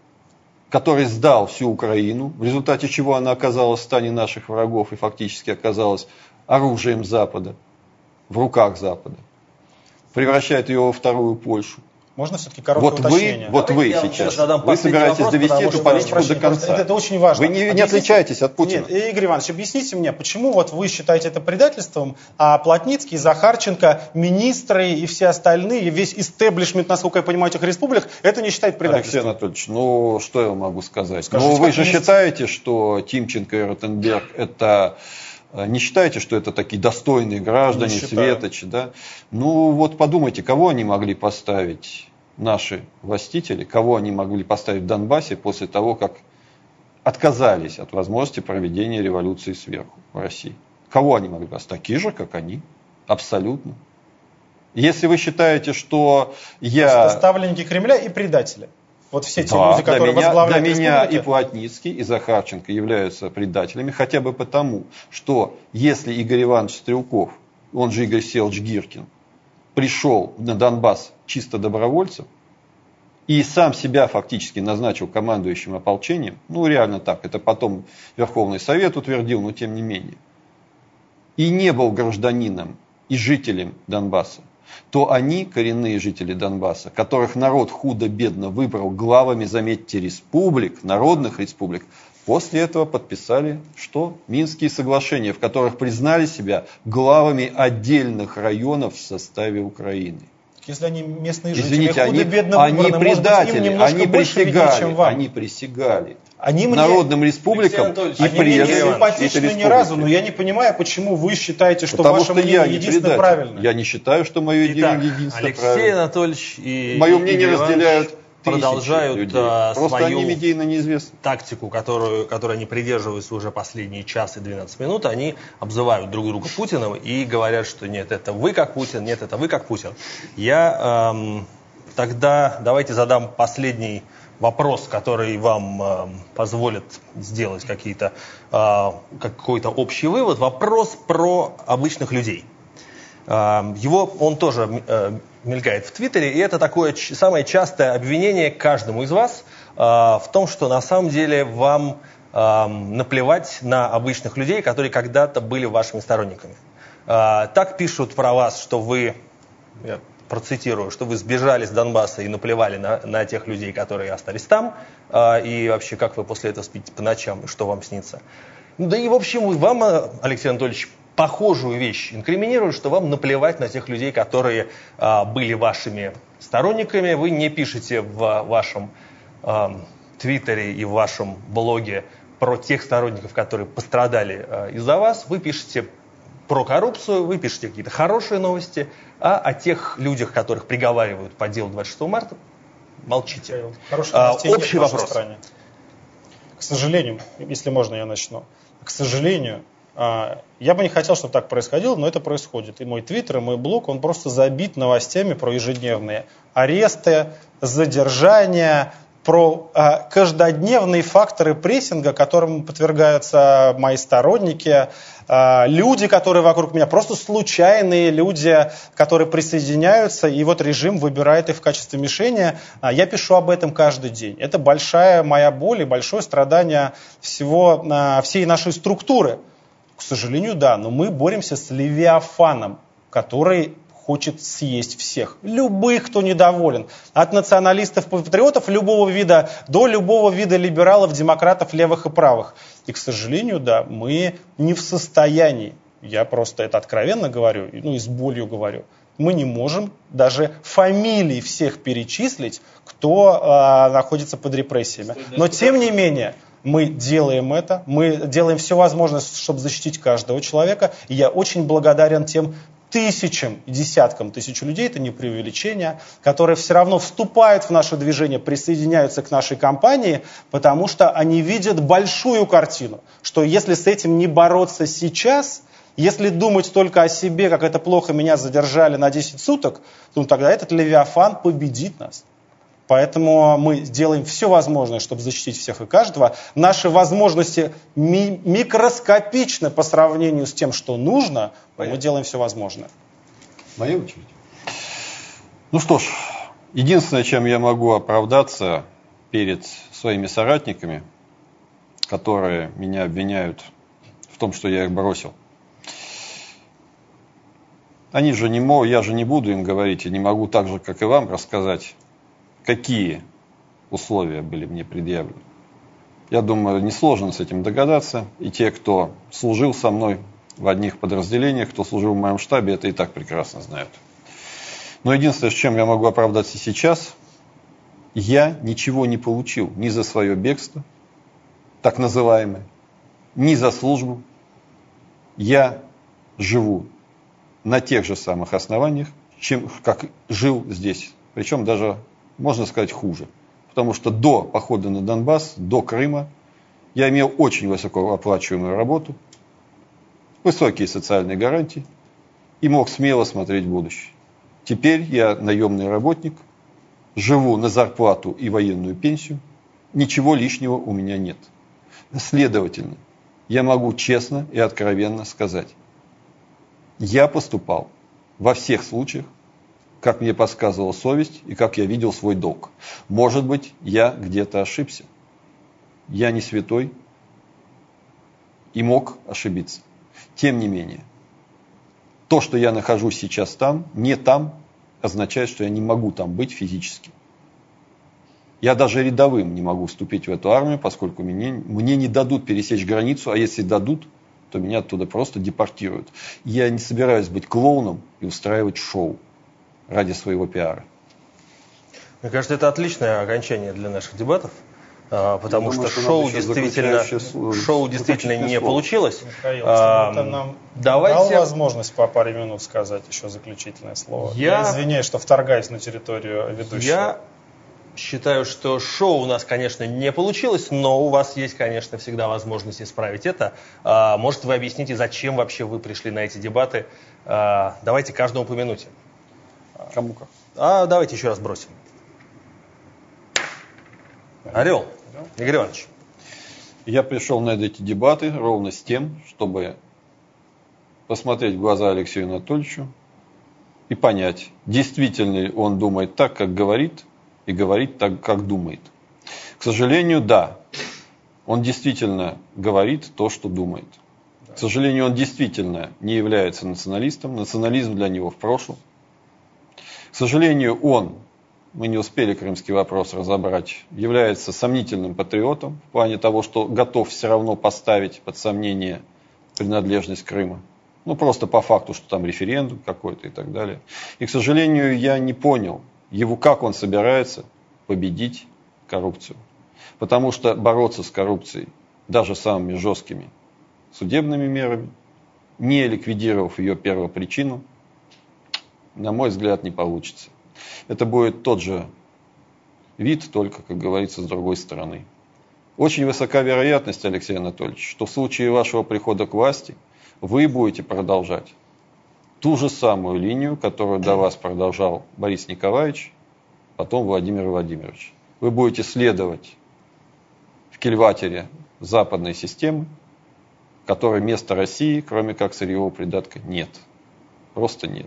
который сдал всю Украину, в результате чего она оказалась в стане наших врагов и фактически оказалась оружием Запада, в руках Запада, превращает ее во вторую Польшу. Можно все-таки короткое вот уточнение? Вы, вот вы сейчас, вы собираетесь вопрос, довести эту политику до конца. Это, это очень важно. Вы не, не отличаетесь от Путина. Нет, Игорь Иванович, объясните мне, почему вот вы считаете это предательством, а Плотницкий, Захарченко, министры и все остальные, весь истеблишмент, насколько я понимаю, этих республик, это не считает предательством? Алексей Анатольевич, ну что я могу сказать? Скажите, ну вы же министр... считаете, что Тимченко и Ротенберг это... Не считаете, что это такие достойные граждане, светочи, да? Ну вот подумайте, кого они могли поставить, наши властители, кого они могли поставить в Донбассе после того, как отказались от возможности проведения революции сверху в России? Кого они могли поставить? Такие же, как они. Абсолютно. Если вы считаете, что я... Это ставленники Кремля и предатели. Вот все те да, люди, которые для меня, возглавляют для меня республики. И Плотницкий, и Захарченко являются предателями, хотя бы потому, что если Игорь Иванович Стрелков, он же Игорь Селович Гиркин, пришел на Донбасс чисто добровольцем и сам себя фактически назначил командующим ополчением, ну реально так, это потом Верховный Совет утвердил, но тем не менее, и не был гражданином и жителем Донбасса, то они, коренные жители Донбасса, которых народ худо-бедно выбрал главами, заметьте, республик, народных республик, после этого подписали что? Минские соглашения, в которых признали себя главами отдельных районов в составе Украины. Если они местные жители, извините, худо-бедно они, выбраны, они предатели, может быть, они присягали, чем вам. они присягали. Они мне, народным республикам и они мне не симпатичны ни разу, но я не понимаю, почему вы считаете, что Потому ваше что мнение я единственно правильное. Я не считаю, что мое Итак, мнение единственно Алексей правильное. Алексей Анатольевич и мое мнение Игорь разделяют продолжают людей. а, Просто свою они медийно неизвестны. тактику, которую, которой они придерживаются уже последние час и двенадцать минут. Они обзывают друг друга Путиным и говорят, что нет, это вы как Путин, нет, это вы как Путин. Я эм, тогда давайте задам последний вопрос, который вам э, позволит сделать какие-то, э, какой-то общий вывод. Вопрос про обычных людей. Э, его он тоже э, мелькает в Твиттере, и это такое ч- самое частое обвинение каждому из вас э, в том, что на самом деле вам э, наплевать на обычных людей, которые когда-то были вашими сторонниками. Э, так пишут про вас, что вы... Я процитирую, что вы сбежали с Донбасса и наплевали на, на тех людей, которые остались там, э, и вообще, как вы после этого спите по ночам, и что вам снится. Да и, в общем, вам, Алексей Анатольевич, похожую вещь инкриминируют, что вам наплевать на тех людей, которые э, были вашими сторонниками. Вы не пишете в вашем э, твиттере и в вашем блоге про тех сторонников, которые пострадали э, из-за вас. Вы пишете про коррупцию, вы пишете какие-то хорошие новости, а о тех людях, которых приговаривают по делу двадцать шестого марта, молчите. А, общий вопрос. Стране. К сожалению, если можно, я начну. К сожалению, я бы не хотел, чтобы так происходило, но это происходит. И мой твиттер, и мой блог, он просто забит новостями про ежедневные аресты, задержания, про а, каждодневные факторы прессинга, которым подвергаются мои сторонники, а, люди, которые вокруг меня, просто случайные люди, которые присоединяются, и вот режим выбирает их в качестве мишени. А, я пишу об этом каждый день. Это большая моя боль и большое страдание всего, а, всей нашей структуры. К сожалению, да, но мы боремся с Левиафаном, который хочет съесть всех. Любых, кто недоволен. От националистов-патриотов любого вида до любого вида либералов, демократов, левых и правых. И, к сожалению, да, мы не в состоянии, я просто это откровенно говорю, ну и с болью говорю, мы не можем даже фамилии всех перечислить, кто э, находится под репрессиями. Но, тем не менее, мы делаем это, мы делаем все возможное, чтобы защитить каждого человека. И я очень благодарен тем тысячам и десяткам тысяч людей, это не преувеличение, которые все равно вступают в наше движение, присоединяются к нашей кампании, потому что они видят большую картину, что если с этим не бороться сейчас, если думать только о себе, как это плохо, меня задержали на десять суток, ну тогда этот Левиафан победит нас. Поэтому мы делаем все возможное, чтобы защитить всех и каждого. Наши возможности ми- микроскопичны по сравнению с тем, что нужно, Понятно. Мы делаем все возможное. Моя очередь. Ну что ж, единственное, чем я могу оправдаться перед своими соратниками, которые меня обвиняют в том, что я их бросил. Они же не могут, я же не буду им говорить, и не могу так же, как и вам, рассказать, какие условия были мне предъявлены. Я думаю, несложно с этим догадаться. И те, кто служил со мной в одних подразделениях, кто служил в моем штабе, это и так прекрасно знают. Но единственное, с чем я могу оправдаться сейчас, я ничего не получил ни за свое бегство, так называемое, ни за службу. Я живу на тех же самых основаниях, чем, как жил здесь. Причем даже, можно сказать, хуже. Потому что до похода на Донбасс, до Крыма, я имел очень высокооплачиваемую работу, высокие социальные гарантии и мог смело смотреть в будущее. Теперь я наемный работник, живу на зарплату и военную пенсию, ничего лишнего у меня нет. Следовательно, я могу честно и откровенно сказать, я поступал во всех случаях, как мне подсказывала совесть и как я видел свой долг. Может быть, я где-то ошибся. Я не святой и мог ошибиться. Тем не менее, то, что я нахожусь сейчас там, не там, означает, что я не могу там быть физически. Я даже рядовым не могу вступить в эту армию, поскольку мне, мне не дадут пересечь границу, а если дадут, то меня оттуда просто депортируют. Я не собираюсь быть клоуном и устраивать шоу ради своего пиара. Мне кажется, это отличное окончание для наших дебатов, потому думаю, что, что шоу действительно, шоу действительно не слово. Получилось. Михаил, а, это нам давайте... дал возможность по паре минут сказать еще заключительное слово. Я, Я извиняюсь, что вторгаюсь на территорию ведущего. Я считаю, что шоу у нас, конечно, не получилось, но у вас есть, конечно, всегда возможность исправить это. Может, вы объясните, зачем вообще вы пришли на эти дебаты? Давайте каждому по минуте. Кому-ка? А давайте еще раз бросим. Орел. Игорь Иванович. Я пришел на эти дебаты ровно с тем, чтобы посмотреть в глаза Алексею Анатольевичу и понять, действительно ли он думает так, как говорит, и говорит так, как думает. К сожалению, да, он действительно говорит то, что думает. К сожалению, он действительно не является националистом, национализм для него в прошлом. К сожалению, он, мы не успели крымский вопрос разобрать, является сомнительным патриотом в плане того, что готов все равно поставить под сомнение принадлежность Крыма. Ну, просто по факту, что там референдум какой-то и так далее. И, к сожалению, я не понял, его, как он собирается победить коррупцию. Потому что бороться с коррупцией даже самыми жесткими судебными мерами, не ликвидировав ее первопричину, на мой взгляд, не получится. Это будет тот же вид, только, как говорится, с другой стороны. Очень высока вероятность, Алексей Анатольевич, что в случае вашего прихода к власти вы будете продолжать ту же самую линию, которую до вас продолжал Борис Николаевич, потом Владимир Владимирович. Вы будете следовать в кильватере западной системы, в которой места России, кроме как сырьевого придатка, нет. Просто нет.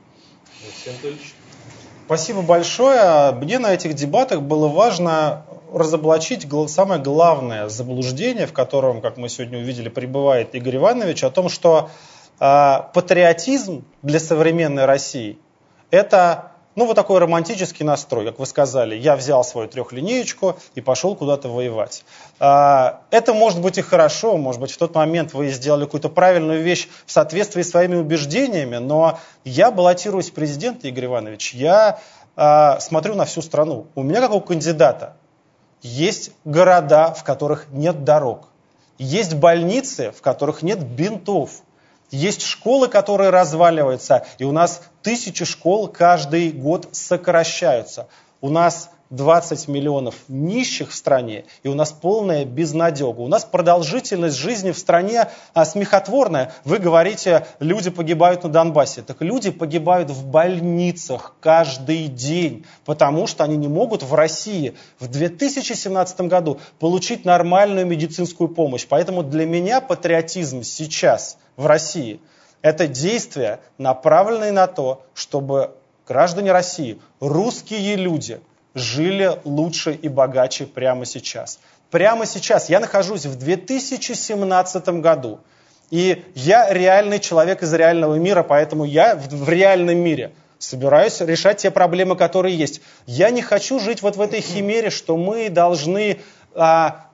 Спасибо большое. Мне на этих дебатах было важно разоблачить самое главное заблуждение, в котором, как мы сегодня увидели, пребывает Игорь Иванович, о том, что э, патриотизм для современной России – это ну, вот такой романтический настрой, как вы сказали. Я взял свою трехлинеечку и пошел куда-то воевать. Э, это может быть и хорошо, может быть, в тот момент вы сделали какую-то правильную вещь в соответствии с своими убеждениями, но я баллотируюсь в президенты, Игорь Иванович, я э, смотрю на всю страну. У меня, как у кандидата, есть города, в которых нет дорог. Есть больницы, в которых нет бинтов. Есть школы, которые разваливаются. И у нас тысячи школ каждый год сокращаются. У нас двадцать миллионов нищих в стране, и у нас полная безнадега. У нас продолжительность жизни в стране а, смехотворная. Вы говорите, люди погибают на Донбассе. Так люди погибают в больницах каждый день, потому что они не могут в России в две тысячи семнадцатом году получить нормальную медицинскую помощь. Поэтому для меня патриотизм сейчас в России – это действия, направленные на то, чтобы граждане России, русские люди, жили лучше и богаче прямо сейчас. Прямо сейчас. Я нахожусь в две тысячи семнадцатом году. И я реальный человек из реального мира, поэтому я в, в реальном мире собираюсь решать те проблемы, которые есть. Я не хочу жить вот в этой химере, что мы должны а,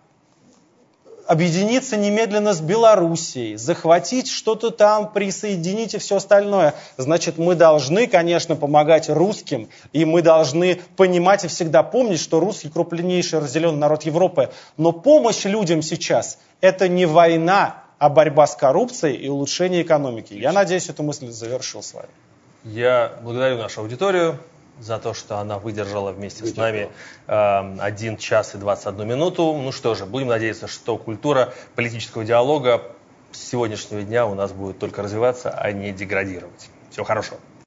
объединиться немедленно с Белоруссией, захватить что-то там, присоединить и все остальное. Значит, мы должны, конечно, помогать русским, и мы должны понимать и всегда помнить, что русский крупнейший разделенный народ Европы. Но помощь людям сейчас – это не война, а борьба с коррупцией и улучшение экономики. Я надеюсь, эту мысль завершил с вами. Я благодарю нашу аудиторию за то, что она выдержала вместе с нами э, один час и двадцать одну минуту. Ну что же, будем надеяться, что культура политического диалога с сегодняшнего дня у нас будет только развиваться, а не деградировать. Всего хорошего.